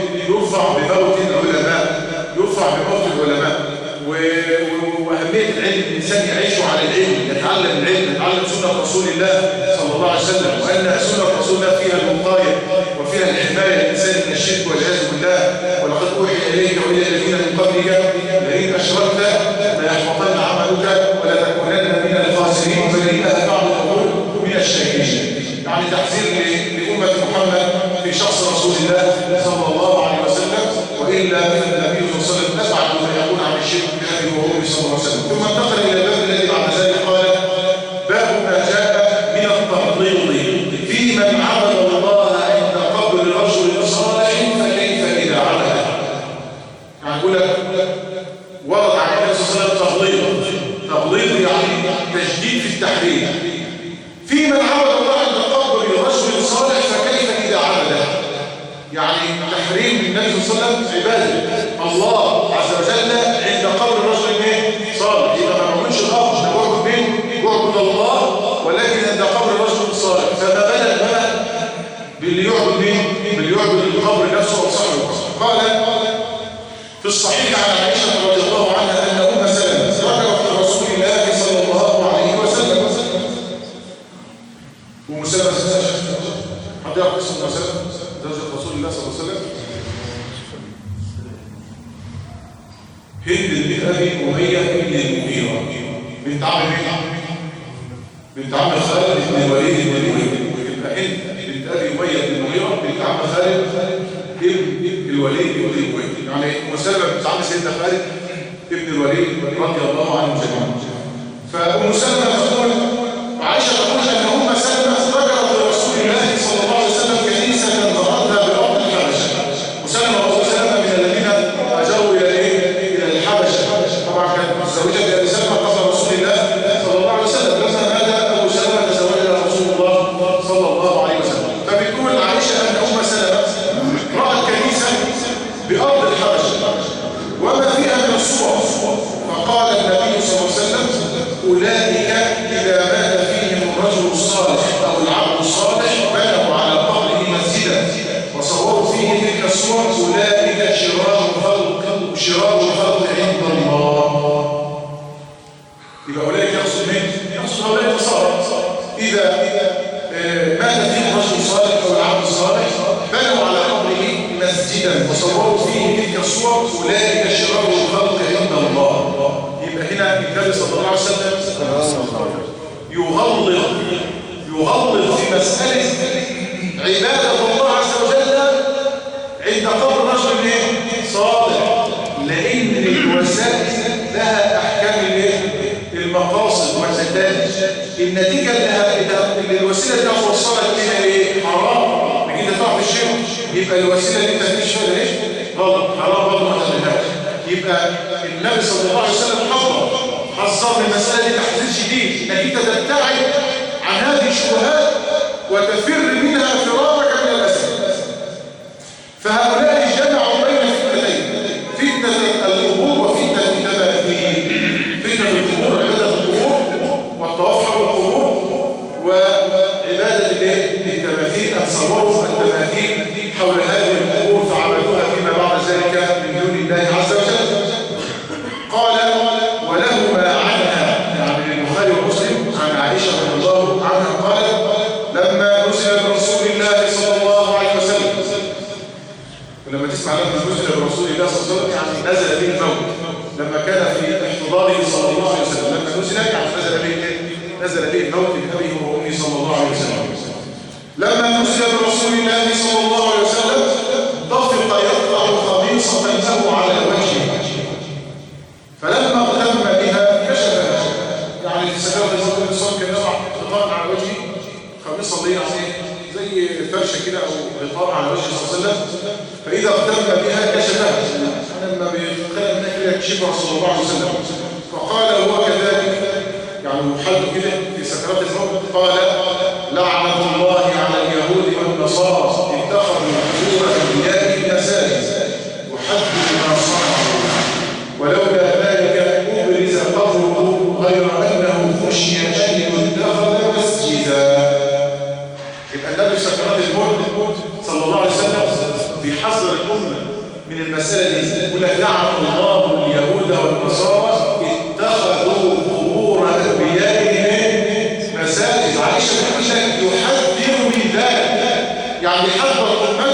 Speaker 1: العلماء، وأهمية العلم الإنسان يعيش على العلم، يتعلم سنة رسول الله صلى الله عليه وسلم، وأن سنة رسول الله فيها الوقاية وفيها الحماية للإنسان من الشرك والعياذ بالله. ولقد أوحي إليك وإلى الذين من قبلك لئن أشركت ليحبطن عملك ولا تكونن من الخاسرين فلله بعض الأمور من الشاكرين. يعني تحذير لأمة محمد في شخص رسول الله صلى الله عليه وسلم، وإلا النبي صلى الله عليه وسلم أبعد ما يكون عن الشرك بأبي وأمي صلى الله عليه وسلم. ثم انتقل إلى الباب الذي بعد ذلك قال: باب ما جاء من التفضيل في من عبد الله عند قبر رجل صالح فكيف إذا عبده. يعني يقول لك ورد عن النبي صلى الله عليه وسلم تغليظ يعني تشديد في التحريم في من عبد الله عند قبر رجل صالح فكيف إذا عبده. يعني تحريم النبي صلى الله عليه وسلم عباده الله عز وجل عند قبر رجل صالح. يبقى ما نعملش الأرض نعبد مين؟ يعبد الله، ولكن عند قبر رجل صالح. فما بالك بقى باللي يعبد مين؟ باللي يعبد القبر نفسه وصاحبه. قال في الصحيح عن عائشة رضي الله عنها أن أم سلمة ذكرت رسول الله صلى الله عليه وسلم. أم سلمة حد يعرف اسم أم سلمة زوجة رسول الله صلى الله عليه وسلم؟ هند بن أبي أمية بن المغيرة بنت عم مين؟ بنت عم خالد بن الوليد بن المغيرة. يبقى هند بنت أبي أمية بن المغيرة بنت عم خالد ابن الوليد بن المغيرة. يعني أم سلمة بنت عم سيدنا خالد ابن الوليد رضي الله عنه جميعا. فأم سلمة تقول وعائشة تقول أن أم سلمة ذكرت لرسول الله صلى الله عليه وسلم كنيسة ضربتها بأرض الحبشة. وسلمة رسول سلمة من الذين أجروا إلى الحبشة. طبعا كانت متزوجة بأبي سلمة قبل رسول الله صلى الله عليه وسلم. لما مات أبو سلمة تزوجها رسول الله صلى الله عليه وسلم. فبتقول عائشة أن أم سلمة رأت كنيسة بأرض الحبشة وما فيها من الصور. فقال النبي صلى الله عليه وسلم: أولئك إذا مات فيهم الرجل الصالح أو العبد الصالح بنوا على قبره مسجدا وصوروا فيه تلك الصور. أولئك شرار الخلق عند الله. يبقى أولئك يقصد مين؟ يقصد هؤلاء الصالح. إذا مات فيهم الرجل الصالح أو العبد الصالح بنوا على قبره مسجدا وصوروا فيه تلك الصور. أولئك شرار الخلق عند الله. يبقى هنا النبي صلى الله عليه وسلم يغلظ في مسألة عبادة الله عز وجل عند قبر رجل صالح، لأن الوسائل لها أحكام المقاصد والنتائج. النتيجة اللي الوسيلة اللي توصلك إلى حرام، انك انت تقع في الشرك، يبقى الوسيلة اللي انت تمشي فيها غلط، حرام برضه ما تعملهاش. يبقى النبي صلى الله عليه وسلم حذر من المسألة دي تحذير شديد، انك انت تبتعد عن هذه الشبهات وتفر منها فرارك من الأسد. فهؤلاء جمعوا بين فتنتين: فتنة القبور وفتنة التماثيل. فتنة القبور عبادة القبور والطواف حول القبور، وعبادة التماثيل أن صوروا التماثيل حول هذه القبور فعبدوها فيما بعد ذلك من دون الله عز وجل. قال: ولهما عنها، يعني البخاري ومسلم عن عائشة رضي الله عنها قالت: لما نزل برسول الله صلى الله عليه وسلم. ولما تسمع لما نزل برسول الله صلى الله عليه وسلم يعني نزل به الموت. لما كان في احتضاره صلى الله عليه وسلم لما نزل يعني نزل به الموت من أبيه وأمه صلى الله عليه وسلم. لما نزل برسول الله صلى الله عليه وسلم طفق يقطع خميصة له على وجهه، فلما اغتم بها كشفها. يعني السلام عليه الصلاة كان يضع غطاء على وجهه، خميصة دي يعني زي فرشة كده أو غطاء على وجهه صلى الله عليه وسلم، فإذا اغتم بها كشفها. لما بيتخيل منها كده يكشفها صلى الله عليه وسلم. فقال هو كذلك، يعني محل كده في سكرات الموت، قال: لعنة الله على اليهود والنصارى اتخذوا قبور أنبيائهم مساجد وحدوا ما صنعوا، ولولا ذلك أبرز قبره غير أنه خشي أن يتخذ مسجدا. يبقى النبي في سكرات الموت صلى الله عليه وسلم بيحذر الأمة من المسألة دي، يقول: لعن الله اليهود والنصارى اتخذوا قبور أنبيائهم مساجد. عائشة بتقول لك يحذر من ذلك، يعني حذر الأمة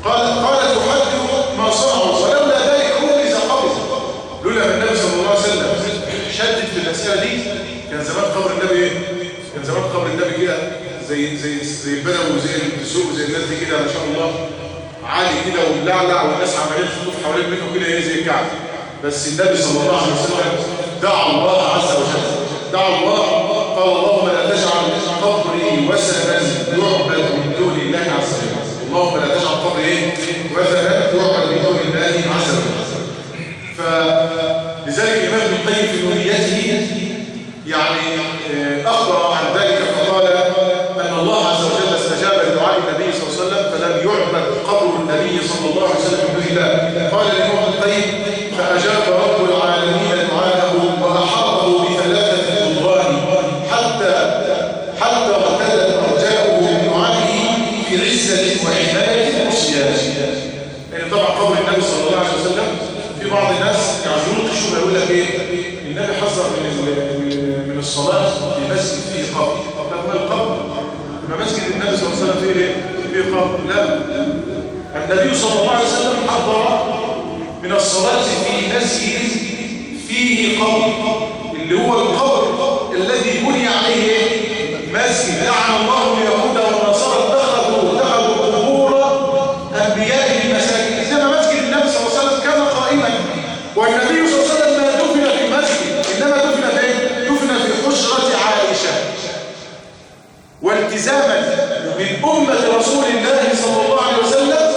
Speaker 1: قال تحدث ما صنعوا ولولا ذلك هو إذا قبض. لولا أن النبي صلى الله عليه وسلم شدد في الأسئلة دي كان زمان قبر النبي إيه؟ كان زمان قبر النبي كده زي البدوي وزي الدسوق وزي الناس دي كده ما شاء الله عالي كده وملعلع والناس عمالين تطوف حوالين منه كده ايه زي الكعب. بس النبي صلى الله عليه وسلم دعا الله عز وجل، دعا الله قال اللهم لا تجعل قبري وثنا يعبد من دون الله عز وجل. اللهم لا تجعل قبري ايه وثنا يعبد من دون الله عز وجل. فلذلك الإمام ابن القيم في نونيته يعني أخبر عن ذلك فقال أن الله عز وجل استجاب لدعاء النبي صلى الله عليه وسلم فلم يعبد قبر النبي صلى الله عليه وسلم من دون الله. قال الإمام ابن القيم فأجاب رب العالمين دعاءه وأحاطه بثلاثة قدران حتى ارتدت أرجاؤه بدعائه في عزة وعناية وصيانة. يعني طبعا قبر النبي صلى الله عليه وسلم في بعض الناس يعزلون الشبهة يقول لك ايه النبي حذر من الصلاة في مسجد فيه قبر. طب ما القبر ما مسجد النبي صلى الله عليه وسلم فيه قبر؟ لا، النبي صلى الله عليه وسلم حذر من الصلاة في مسجد فيه قبر اللي هو القبر الذي بني عليه مسجد. لعن الله اليهود والنصارى اتخذوا قبور انبيائهم مساجد. انما مسجد النبي صلى الله عليه وسلم كان قائما والنبي صلى الله عليه وسلم ما دفن في المسجد انما دفن في حجرة عائشة. والتزاما من أمة رسول الله صلى الله عليه وسلم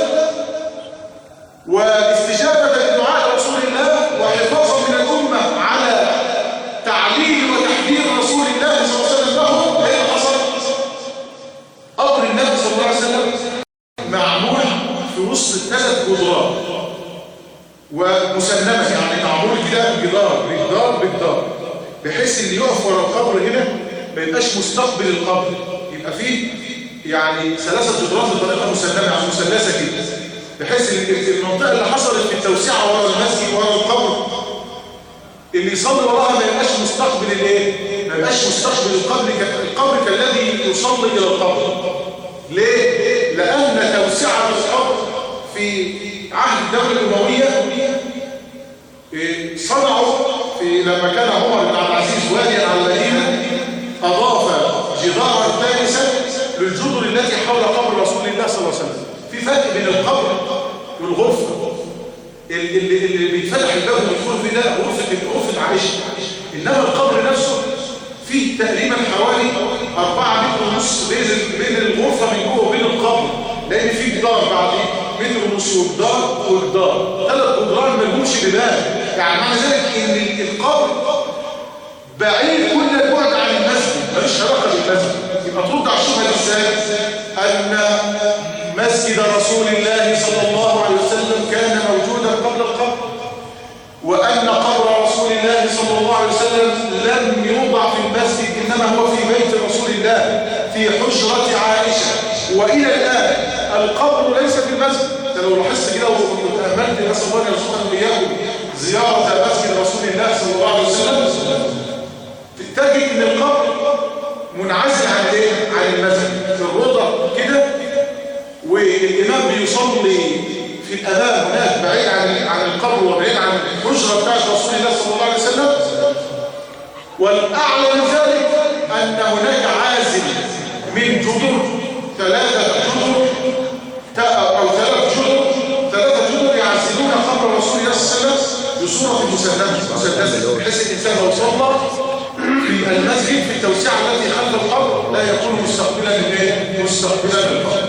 Speaker 1: واستجابة لدعاء رسول الله وحفاظا من الأمة على تعليم وتحذير رسول الله صلى الله عليه وسلم لهم ايه حصل؟ قبر النبي صلى الله عليه وسلم معمول في وسط الثلاث جدران ومسنمة، يعني معمول كده بجدار بحيث اللي يقف ورا القبر هنا ما يبقاش مستقبل القبر، يبقى فيه يعني ثلاثة جدران بطريقة مسنمة يعني مثلثة كده بحيث المنطقة اللي حصلت في التوسعة ورا المسجد ورا القبر اللي يصلي وراها ما يبقاش مستقبل الايه؟ ما يبقاش مستقبل القبر كالذي يصلي الى القبر. ليه؟ لأن توسعة القبر في عهد الدولة الأموية صنعوا لما كان عمر بن عبد العزيز واليا على المدينة أضاف جدارا ثالثا للجدر التي حول قبر رسول الله صلى الله عليه وسلم. في فرق بين القبر والغرفة. اللي بيتفتح الباب ويدخل فيه ده غرفة عائشة، إنما القبر نفسه فيه تقريبا حوالي 4 متر ونص بين الغرفة من جوه وبين القبر، لأن فيه جدار بعدين متر ونص وجدار 3 جدران ملهمش بباب. يعني معنى ذلك إن القبر بعيد كل البعد عن المسجد ملوش علاقة بالمسجد. يبقى ترد على الشبهة ازاي؟ أن مسجد رسول الله صلى الله عليه وسلم كان موجودا قبل القبر، وأن قبر رسول الله صلى الله عليه وسلم لم يوضع في المسجد إنما هو في بيت رسول الله في حجرة عائشة. وإلى الآن القبر ليس في المسجد. أنت لو لاحظت كده وتأملت نسأل الله يرزقنا وإياكم زيارة مسجد رسول الله صلى الله عليه وسلم تجد ان القبر منعزل عن ايه؟ عن المسجد في الروضه كده، والامام بيصلي في الامام هناك بعيد عن القبر وبعيد عن الحجره بتاعت رسول الله صلى الله عليه وسلم. والاعلى من ذلك ان هناك عازل من جدر 3 جدر يعزلون قبر رسول الله صلى الله عليه وسلم بصوره مسدسه بحيث الانسان لو صلى في المسجد في التوسعة التي خلف القبر لا يكون مستقبلا للايه؟ مستقبلا للقبر.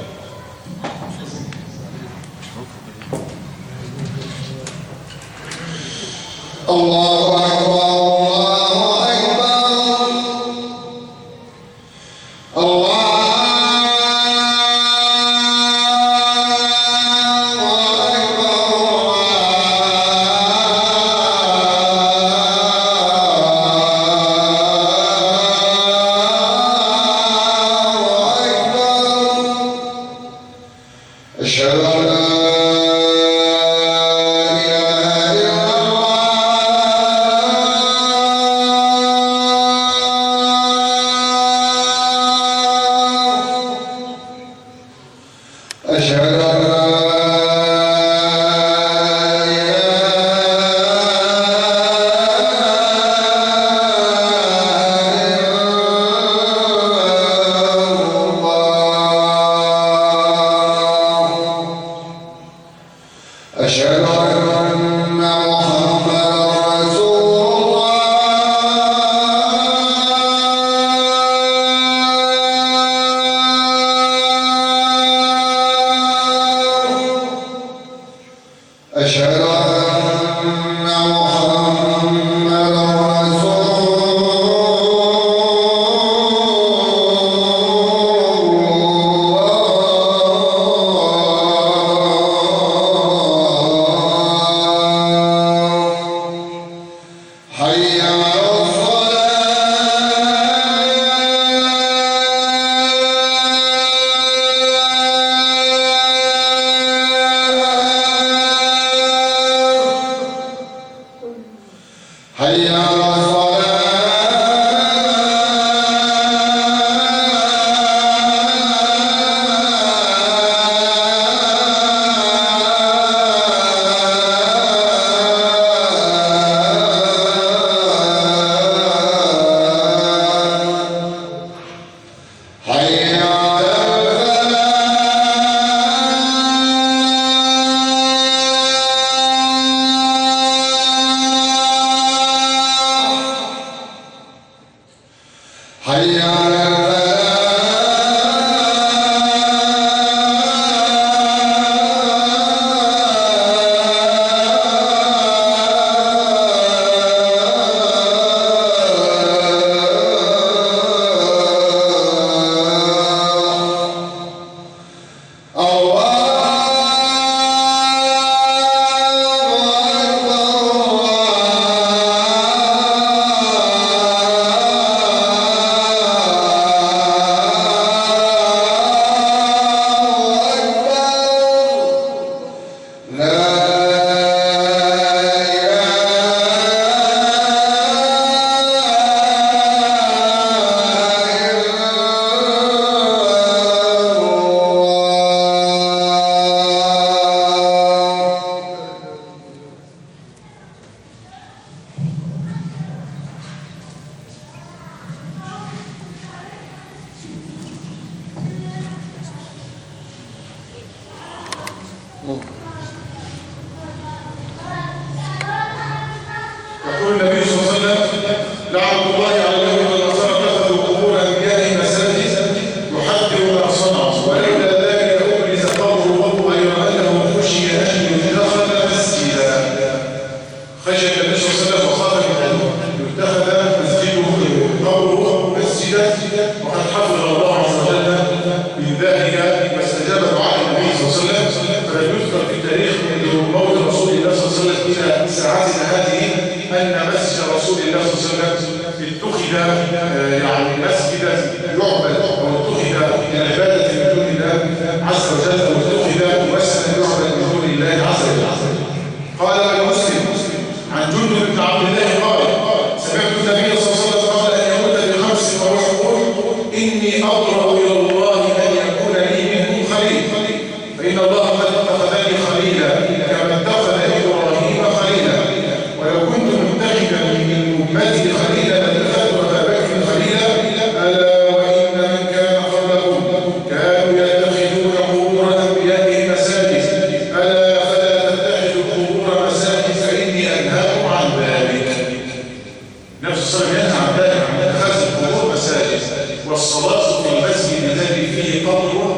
Speaker 3: الله أكبر الله أكبر الله أشهد أن لا
Speaker 1: يقول النبي صلى الله عليه وسلم: لعنة الله على اليهود والنصارى اتخذوا قبور انبيائهم مساجد يحذر ما صنعوا ولولا ذلك ابرز قبره غير انه خشي ان يتخذ مسجدا. خشي النبي صلى الله عليه وسلم وخاف ان يتخذ مسجده قبره مسجدا، وقد حفظ الله عز وجل من ذلك ما استجاب دعاء النبي صلى الله عليه وسلم. فلم يذكر في التاريخ منذ موت رسول الله صلى الله عليه وسلم الى ساعتنا هذه أن مسجد رسول الله صلى الله عليه وسلم اتخذ يعني مسجدا يعبد أو اتخذ لعبادة من دون الله عز وجل أو اتخذ مسجدا يعبد من دون الله عز وجل. قال المسلم عن جندب بن عبد الله قال: سمعت النبي صلى الله عليه وسلم قبل أن يموت بخمس وهو يقول: إني أضرب إلى الله أن يكون لي منهم خليل، فإن الله قد اتخذني خليلا كما اتخذ إبراهيم خليلا، ولو كنت متخذا من أمتي خليلا لاتخذت أبا بكر خليلا، ألا وإن من كان قبلكم كانوا يتخذون قبور أنبيائهم مساجد، ألا فلا تتخذوا قبور مساجد فإني أنهاكم عن ذلك. نفس الصلاة ينهى عن ذلك، عن اتخاذ القبور مساجد، والصلاة في المسجد الذي فيه قبر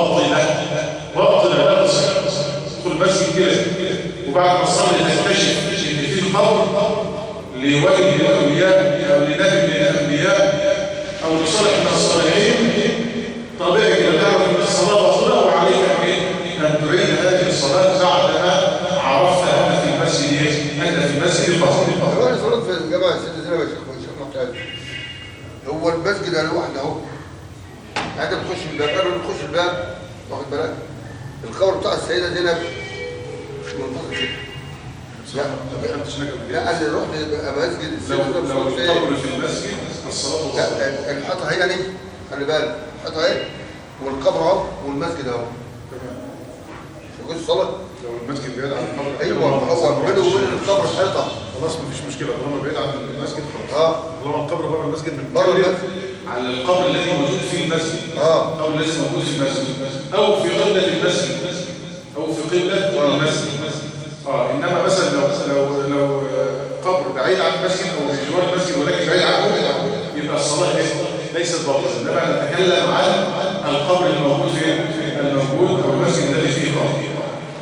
Speaker 1: باطلة لا تصح. تدخل المسجد كده وبعد ما تصلي تكتشف ان في قبر لولي من الاولياء او لنبي من الانبياء او لصالح من الصالحين، طبيعي كده تعرف ان الصلاه باطله وعليك ان تعيد هذه الصلاه بعدما عرفت ان في المسجد الباطل.
Speaker 3: هو انا صليت في الجامعه السيده زينب يا شيخ محمد. هو المسجد على واحد اهو، انت بتخش الباب قبل ما تخش الباب واخد بالك القبر بتاع السيده زينب منطقه كده. لا
Speaker 1: ما دخلتش هناك قبل
Speaker 3: لا، انا رحت مسجد السيده زينب.
Speaker 1: لو القبر في المسجد الصلاه
Speaker 3: لا الحطه هي دي، خلي بالك الحطه اهي والقبر اهو والمسجد اهو.
Speaker 1: تمام.
Speaker 3: يخش الصلاه
Speaker 1: لو المسجد بعيد عن القبر
Speaker 3: ايوه، هو بينه وبين القبر حيطه.
Speaker 1: خلاص مفيش مشكله طالما بعيد عن المسجد خلاص. طالما القبر بره المسجد
Speaker 3: بره المسجد
Speaker 1: على القبر الذي موجود في المسجد او الذي موجود في المسجد او في قبلة المسجد او في قبلة المسجد. انما مثلا لو قبر بعيد عن المسجد او في جوار المسجد ولكن بعيد عنه يبقى الصلاه ليست باطله. انما نتكلم عن القبر الموجود في الموجود او المسجد الذي فيه قبر.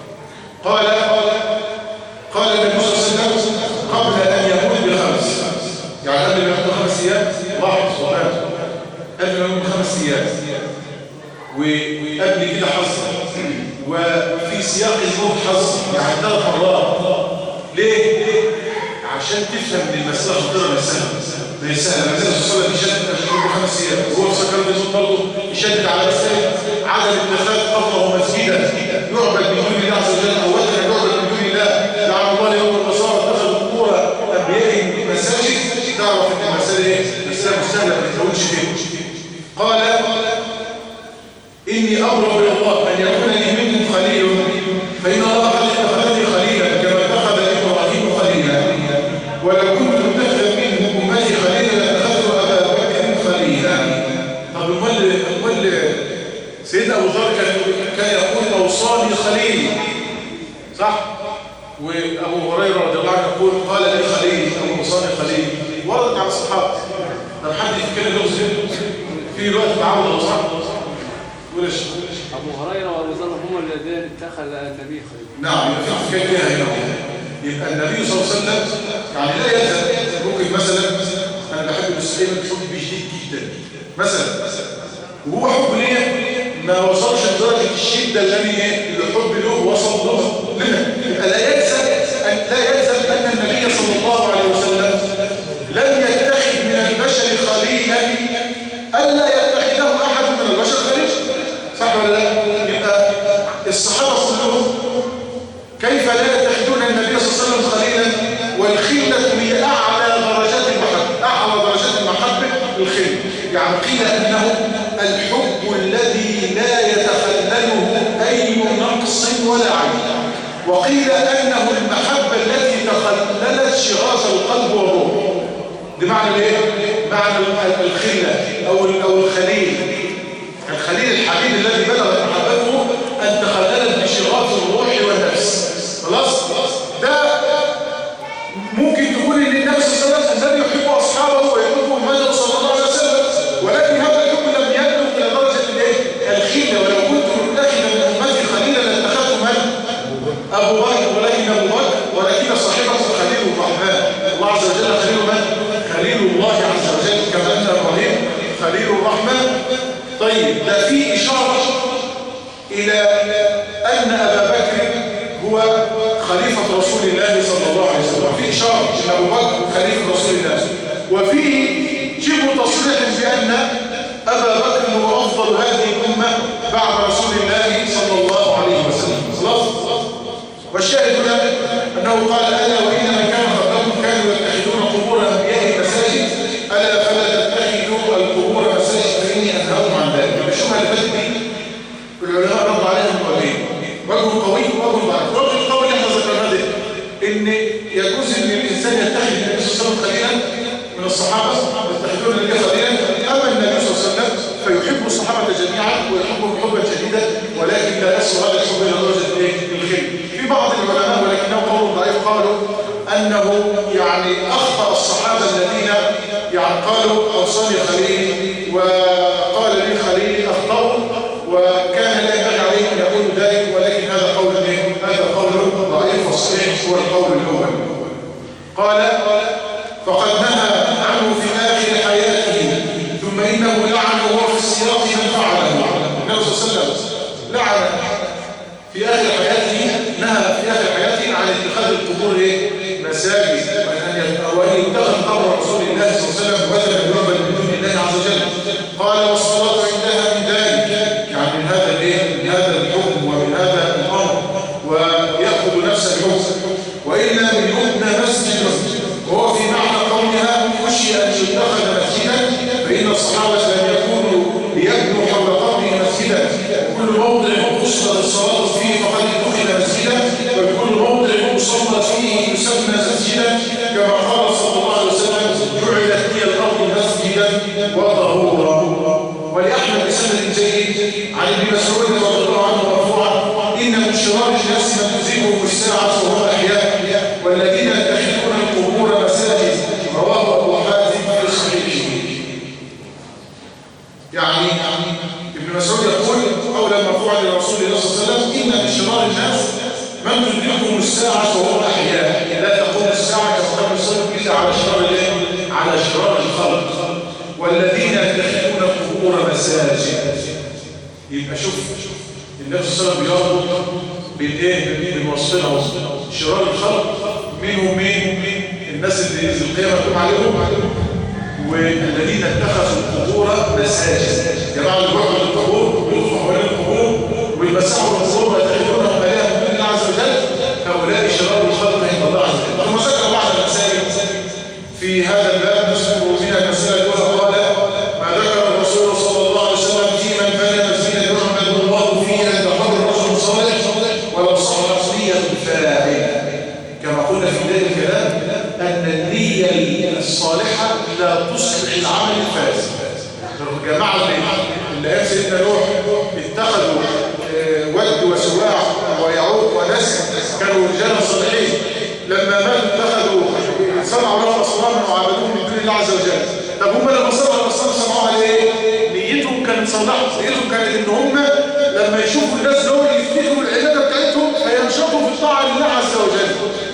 Speaker 1: قال النبي صلى الله عليه وسلم قبل ان يموت بخمس، يعني قبل ما يموت 5 ايام لاحظ ومات قبل ما يموت 5 ايام وقبل كده حصل وفي سياق الموت حصل يعني 3 مرات. ليه؟ عشان تفهم ان المسألة خطيرة ما يسهل. النبي صلى الله عليه وسلم يشدد قبل 5 ايام وهو في سكرات الموت برضه يشدد على مسألة عدم اتخاذ قبره مسجدا يعبد من دون الله عز وجل او وثنا يعبد من دون الله. لعن الله اليهود والنصارى اتخذوا قبور انبيائهم مساجد. تعرف ان المسألة مسألة مستهلة ما تتكونش فيها. قال إني أبرأ إلى الله أن يكون لي منكم خليل، فإن الله قد اتخذني خليلا كما اتخذ إبراهيم خليلا، ولو كنت متخذا من أمتي خليلا لاتخذت أبا بكر خليلا. طب أمال سيدنا أبو ذر كان يقول أوصاني خليل، صح؟ وأبو هريرة رضي الله عنه يقول قال لي خليل أو أوصاني خليل. وردت على الصحابة. طب حد يتكلم له في الوقت تعود الصحابة.
Speaker 4: أبو هريرة وأبو ذر هم الذين اتخذ النبي خليل.
Speaker 1: نعم، في حكاية هنا. يبقى النبي صلى الله عليه وسلم يعني لا يلزم. ممكن مثلا أنا بحب المسلمين حب شديد جدا مثلا، وهو حب ليه ما وصلش لدرجة الشدة الذي الحب له وصل له. لا يلزم أن النبي صلى الله عليه وسلم لم يتخذ من البشر خليلا ألا يتخذه أحد من البشر خليلا، صح ولا لا؟ يبقى الصحابة كلهم كيف لا يتخذون النبي صلى الله عليه وسلم خليلا؟ والخلة هي أعلى درجات المحبة، أعلى درجات المحبة الخلة. يعني قيل أنه الحب الذي لا يتخلله أي نقص ولا عيب، وقيل أنه المحبة التي تخللت شغاف القلب والروح. ده معنى ايه؟ معنى الخلة أو الخليل. الخليل الحبيب الذي بلغت محبته أن تخللت بشغاف الروح أبو بكر ولكن صاحبه خليل الرحمن. الله عز وجل خليل من؟ خليل الله عز وجل، كما أن إبراهيم خليل الرحمن. طيب، ده في إشارة إلى أن أبا بكر هو خليفة رسول الله صلى الله عليه وسلم، في إشارة أن أبو بكر خليفة رسول الله، وفيه شبه تصريح بأن أبا بكر هو أفضل هذه الأمة بعد رسول الله صلى الله عليه وسلم. خلاص؟ والشاهد هنا أنه قال: ألا وإن من كان قبلكم كانوا يتخذون قبور أنبياء مساجد ألا فلا تتخذوا القبور مساجد فإني أنهاكم عن ذلك. الشبهة اللي فاتت دي العلماء ردوا عليها بوجهين، وجه قوي ووجه ضعيف. الوجه القوي اللي احنا ذكرناه ده إن يجوز إن الإنسان يتخذ النبي صلى الله عليه وسلم خليلا من الصحابة، يتخذون النبي خليلا. أما النبي صلى الله عليه وسلم فيحب الصحابة جميعا ويحبهم حبا شديدا، ولكن لا يصل هذا الحب إلى درجة الخل. في بعض العلماء ولكنه قول ضعيف قالوا أنه يعني أخطأ الصحابة الذين يعني قالوا أوصاني خليل وقال لي خليل، أخطأوا وكان لا ينبغي عليه أن يقول ذلك، ولكن هذا قول ضعيف والصحيح هو القول الأول. قال: فقد نهى عنه في آخر حياته ثم إنه لعن وهو في السياق من فعله. النبي صلى الله عليه وسلم لعن في آخر حياته، نهى في آخر حياته عن اتخاذ القبور مساجد، وأن يتخذ قبر رسول الله صلى الله عليه وسلم بدلا من دون الله عز وجل. قال: والصلاة عندها من ذلك، يعني من هذا الحكم ومن هذا الأمر، ويأخذ نفس الحكم. وإلا من يبنى مسجد وهو في معنى قولها خشي أن يتخذ مسجدا، فإن الصحابة لم يكونوا ليبنوا حول قبره مسجدا. كل موضع قصد الصلاة فيه فقد اتخذ مسجدا، وكل موضع صلى فيه يسمى مسجدا، كما قال صلى الله عليه وسلم: جعلت لي الأرض مسجدا وطهورا. ولأحمد بسند جيد عن ابن مسعود رضي الله عنه مرفوعا: إن من شرار الناس من تزيغهم الساعة وهم أحياء والذين يتخذون القبور مساجد. رواه أبو حاتم في صحيحه. يعني ابن مسعود يقول قولا مرفوعا لرسول الله صلى الله عليه وسلم: إن من شرار الناس من تدركهم الساعة وهم أحياء، لا تقوم الساعة كما قال الرسول إلا على شرار الخلق، والذين يتخذون القبور مساجد. يبقى شوف النبي صلى الله عليه وسلم بيربط بين وصفنا شرار الخلق، منهم الناس اللي القيامة تقوم عليهم، والذين اتخذوا القبور مساجد. جماعة اللي بيروحوا للقبور ويطفوا حوالين القبور ويمسحوا القبور ويتخذونهم آلهة من الله عز وجل، هؤلاء شرار الخلق عند الله عز وجل. ثم ذكر بعض المسائل في هذا الباب نذكر منها المسألة الأولى. قال: ما ذكر الرسول صلى الله عليه وسلم في من بنى مسجدا يعبد الله فيه عند قبر رجل صالح ولو صحت نية الفاعل. كما قلنا في بداية الكلام أن النية الصالحة لا تصلح العمل الفاسد. الجماعة اللي سيدنا نوح اتخذوا ود وسواع ويعوق ونسر، كانوا رجالا صالحين، لما ماتوا اتخذوا صنعوا لهم أصناما وعبدوهم من دون الله عز وجل. طب هم لما صنعوا الأصنام صنعوها على ايه؟ نيتهم كانت صالحة، نيتهم كانت ان هم لما يشوفوا الناس دول يفتكروا العبادة بتاعتهم فينشطوا في الطاعة لله عز وجل.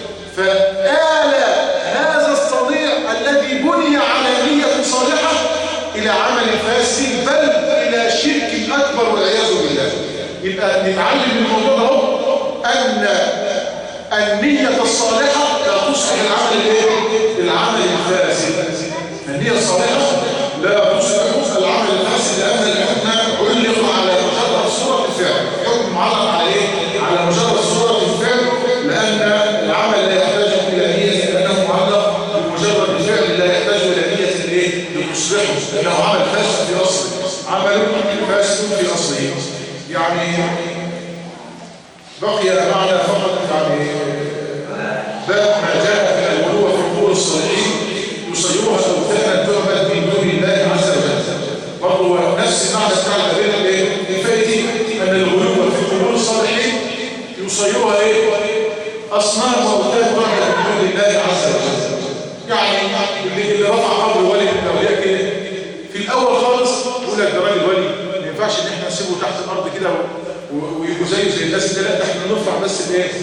Speaker 1: فآل هذا الصنيع الذي بني على نية صالحة إلى عمل فاسد، بل إلى شرك أكبر والعياذ بالله. يبقى نتعلم من الموضوع ده أن النية الصالحة لا تصلح العمل الفاسد. النية الصالحة لا تصلح العمل الفاسد، لأن الحكم علق على مجرد صورة الفعل. الحكم معلق على على مجرد صورة الفعل، لأن العمل لا يحتاج إلى نية، لأنه معلق بمجرد الفعل لا يحتاج إلى نية لتصلحه، لأنه عمل فاسد في أصله، عمل فاسد في أصله. يعني بقي معنا فقط باب ما جاء في الغلو في القبور الصالحين يصيرها أوثانا تعبد من دون الله عز وجل. برضه نفس المعنى بتاع الباب الفائتي، أن الغلو في القبور الصالحين يصيرها أصنام وأوثان تعبد من دون الله عز وجل. يعني اللي رفع قبر ولي من الأولياء كده في الأول خالص يقول لك ده راجل ولي، ما ينفعش إن إحنا نسيبه تحت الأرض كده ويبقوا زي الناس كده، لا احنا نرفع بس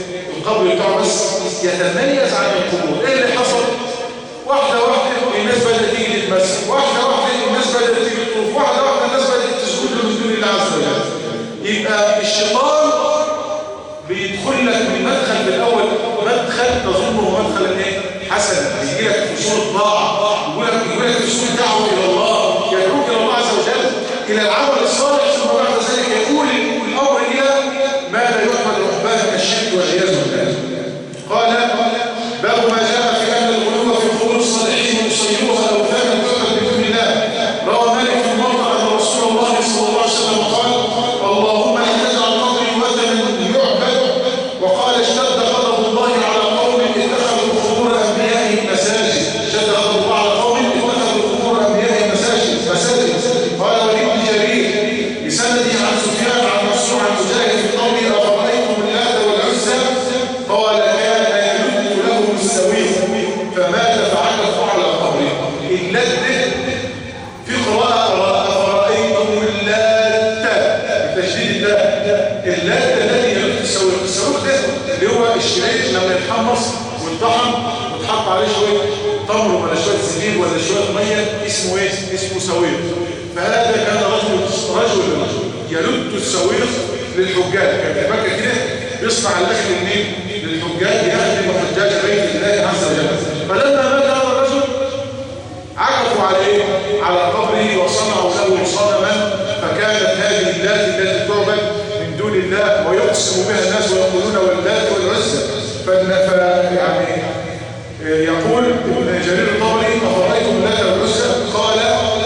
Speaker 1: القبر بتاعه بس يتميز عن القبور. ايه اللي حصل؟ واحدة الناس بدأت تيجي تتمسك، واحدة الناس بدأت تيجي تطوف، واحدة الناس بدأت تسجد له من دون الله عز وجل. يبقى الشيطان بيدخل لك من مدخل بالأول، مدخل تظنه مدخل ايه؟ حسنا، يجي لك في صورة طاعة، يقول لك في صورة دعوة إلى الله، يدعوك إلى الله عز وجل إلى العمل الصالح، ثم بعد ذلك يقول الأمر إلى ما لا يحمد رحبان من الشرك والعياذ بالله. قال باب ما جاء في أن الغلو في القبور الصالحين يصيروها أوثانا تعبد بدون الله. روى مالك في الموضع أن رسول الله صلى الله عليه وسلم قال اللهم لا تجعل قبري وثنا يعبد. وقال اشتد غضب الله على قوم اتخذوا قبور أنبيائهم مساجد. اشتد غضب الله على قوم اتخذوا قبور أنبيائهم مساجد. قال ولابن جرير بسنده عن سفيان عن منصور عن مجاهد في قوله أفرأيتم اللات والعزى قال كان يلد لهم السويق فمات فعكفوا على قبره. اللد في قراءة أفرأيتم اللات بالتشديد اللات الذي يلد السويق. السويق ده اللي هو الشريك لما يتحمص ويطحن وتحط عليه شوية تمر ولا شوية زبيب ولا شوية مية اسمه ايه؟ اسمه سويق. فهذا كان رجل يلد السويق للحجاج، كان في مكة كده بيصنع الاكل منين؟ للحجاج، يخدم حجاج بيت الله عز وجل. فلما مات هذا الرجل عكفوا عليه على قبره وصنعوا له صنما، فكانت هذه اللات التي تعبد من دون الله ويقسم بها الناس ويقولون واللات والعزى. يعني يقول ابن جرير الطبري أفرأيتم اللات والعزى قال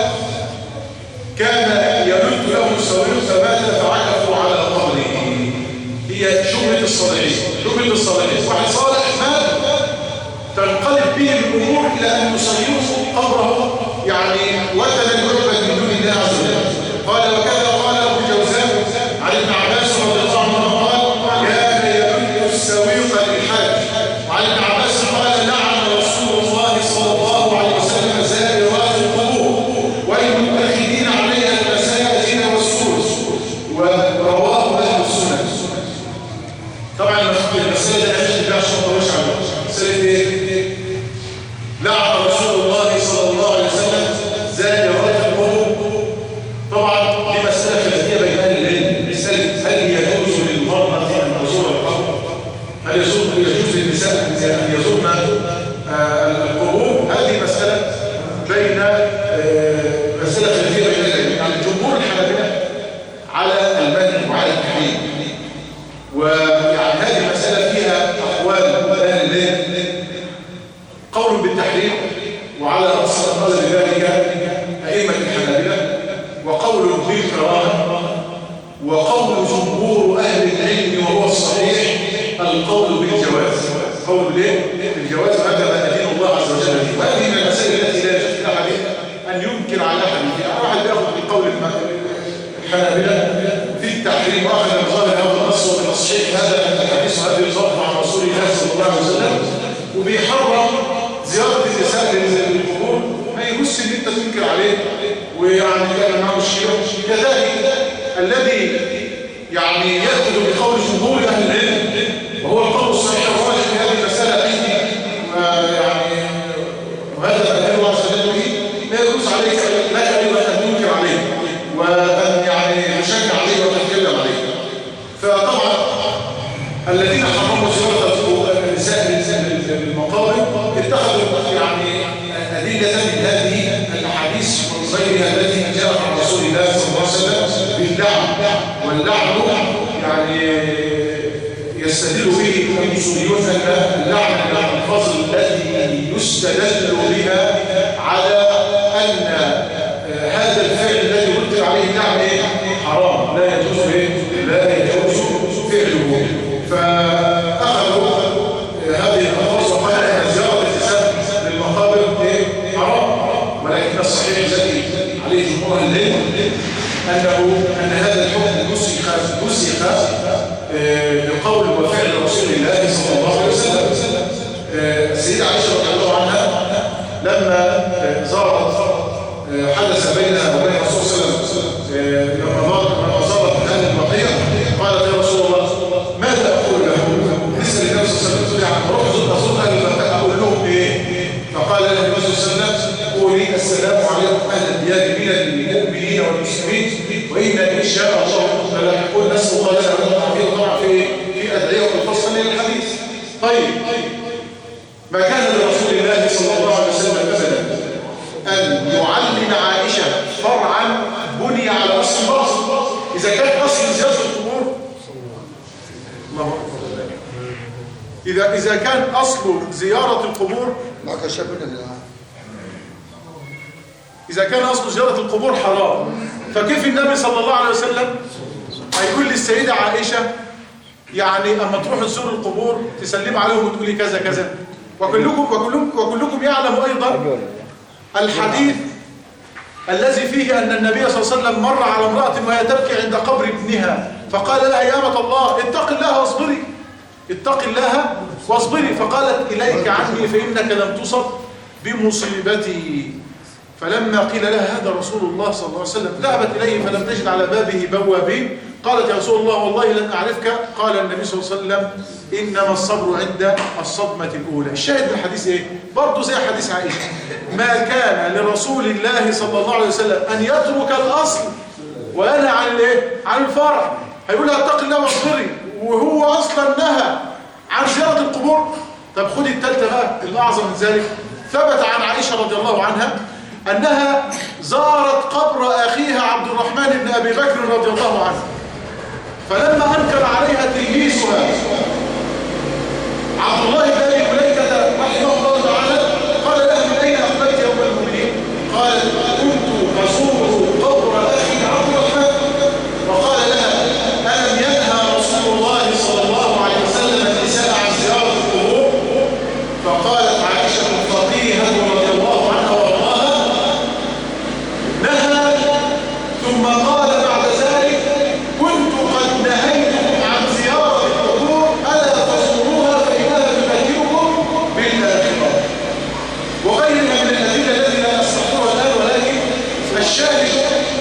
Speaker 1: كان يلد له السويق فمات فعكفوا على قبره. هي شبهة الصالحين، شبهة الصالحين. واحد صالح مات تنقلب به الأمور إلى أن يصيروا قبره يعني وثنا يعبد من دون الله عز وجل. قال وكذا قال أبو الجوزاء عن ابن عباس رضي الله عنه قال كان يلد السويق للحاج. وعن ابن عباس قال لعن رسول الله صلى الله عليه وسلم زائرات القبور والمتخذين عليها المساجد والسور. ورواه أهل السنن. طبعا المسألة دي أنا مش عشان طوش عنها. مسألة إيه؟ لعن رسول الله صلى الله عليه وسلم زائرات القبور. طبعا دي مسألة خلافية بين أهل العلم. مسألة هل يجوز للمرأة أن تزور القبر؟ هل يجوز للنساء أن يزورن القبور؟ هذه مسألة بين مسألة خلافية بين العلم. يعني جمهور الحنابلة على المنع وعلى التحريم، ويعني هذه المسألة فيها أقوال أهل العلم، قول بالتحريم وعلى رأس قال بذلك أئمة الحنابلة، وقول بالكراهة، وقول جمهور أهل العلم وهو الصحيح القول بالجواز. قول بالجواز هذا ما أدين الله عز وجل فيه. وهذه من المسائل التي لا يجوز لأحد أن ينكر على أحد. يعني واحد يأخذ بقول الحنابلة في التحريم وأخذ بظاهر هذا النص وبالتصحيح هذا الحديث وهذه الظاهر عن رسول الله صلى الله عليه وسلم، وبيحرم زيارة النساء للقبور. ما يجوز ان انت تنكر عليه ويعني كان معه الشيء. كذلك الذي يعني يأخذ بقول جمهور أهل العلم وهو القول الصحيح الراجح في هذه المسألة يعني وهذا ما الله عز وجل به، لا يجوز عليك لك أيضا أن تنكر عليه وأن يعني تشجع عليه وتتكلم عليه. فطبعا الذين حرموا زيارة النساء للمقابر اتخذوا يعني أدلة من هذه الأحاديث وغيرها التي جاءت عن رسول الله صلى الله عليه وسلم باللعن. واللعن يعني يستدل به المسلمون أن اللعن من الألفاظ التي يستدل بها على أن هذا الفعل الذي يطلق عليه اللعن حرام، لا يجوز فعله. فأخذوا هذه الألفاظ وقال أن زيارة النساء للمقابر حرام، ولكن الصحيح الذي عليه جمهور العلم أن هذا الحكم نسخ بقول وفعل رسول الله صلى الله عليه وسلم. السيدة عائشة رضي الله عنها لما حدث بينها وبين الرسول صلى الله عليه وسلم لما زارت أهل البقيع قالت يا رسول الله ماذا أقول له؟ نسأل النبي صلى
Speaker 5: إذا كان أصل زيارة القبور،
Speaker 3: معك الشاب منه
Speaker 5: إذا كان أصل زيارة القبور حرام، فكيف النبي صلى الله عليه وسلم هيقول للسيدة عائشة يعني أما تروح تزور القبور تسلم عليهم وتقولي كذا كذا؟ وكلكم يعلم أيضا الحديث الذي فيه أن النبي صلى الله عليه وسلم مر على امرأة وهي تبكي عند قبر ابنها، فقال لها يا أمة الله اتق الله واصبري، اتق الله واصبري، فقالت إليك عني فإنك لم تصب بمصيبتي. فلما قيل لها هذا رسول الله صلى الله عليه وسلم ذهبت إليه فلم تجد على بابه بوابين، قالت يا رسول الله والله لن أعرفك. قال النبي صلى الله عليه وسلم إنما الصبر عند الصدمة الأولى. الشاهد من الحديث إيه؟ برضه زي حديث عائشة، ما كان لرسول الله صلى الله عليه وسلم أن يترك الأصل وينهى عن الإيه؟ عن الفرع. هيقول لها اتق الله واصبري وهو أصلا نهى عن زيارة القبور. طب خدي الثالثة بقى الأعظم من ذلك، ثبت عن عائشة رضي الله عنها أنها زارت قبر أخيها عبد الرحمن بن أبي بكر رضي الله عنه، فلما أنكر عليها تلميذها عبد الله بن أبي مليكة رحمه الله تعالى قال لها من أين أقبلت يوم المؤمنين؟ قال كنت أزور قبر أخي عبد الرحمن. وقال لها ألم ينهى رسول الله صلى الله عليه وسلم النساء عن زيارة القبور؟ فقالت عائشة فقيهة رضي الله عنها وارضاها نهى، ثم قال بعد ذلك كنت قد نهيتكم عن زيارة القبور ألا تزوروها فإنها تذكركم بالآخرة. وغيرها من الأدلة التي لا أستحضرها الآن، ولكن الشاهد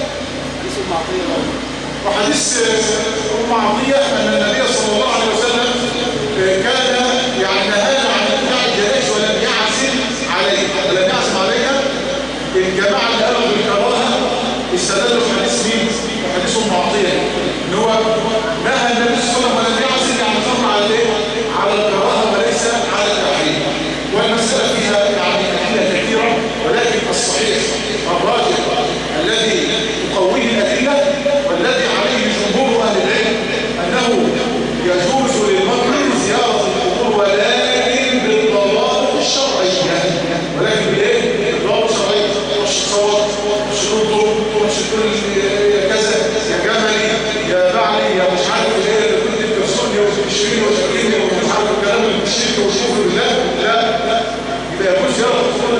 Speaker 5: وحديث أم عطية أن النبي صلى الله عليه وسلم كان يعني نهانا عن اتباع الجنائز ولم يعزم عليها. الجماعة اللي قالوا بالكراهة استدلوا في حديث مين؟ حديث أم عطية إن هو نهى النبي صلى الله عليه وسلم ولم يعزم يعني فرع على الايه؟ على الكراهة وليس على التحريم. والمسألة فيها يعني أدلة كثيرة، ولكن الصحيح الراجح الذي يقويه الأدلة والذي عليه جمهور أهل العلم أنه يجوز للمرء زيارة القبور ولكن بالضوابط الشرعية. ولكن بالايه؟ بالضوابط الشرعية. مش تصور، مش شروطه، مش تقول كذا يا جملي يا بعلي يا مش عارف ايه اللي كنت بترسلني وتشتريني وتشتريني ومش عارف الكلام اللي بتشتري وشوفه بالله. لا يبقى يجوز زيارة القبور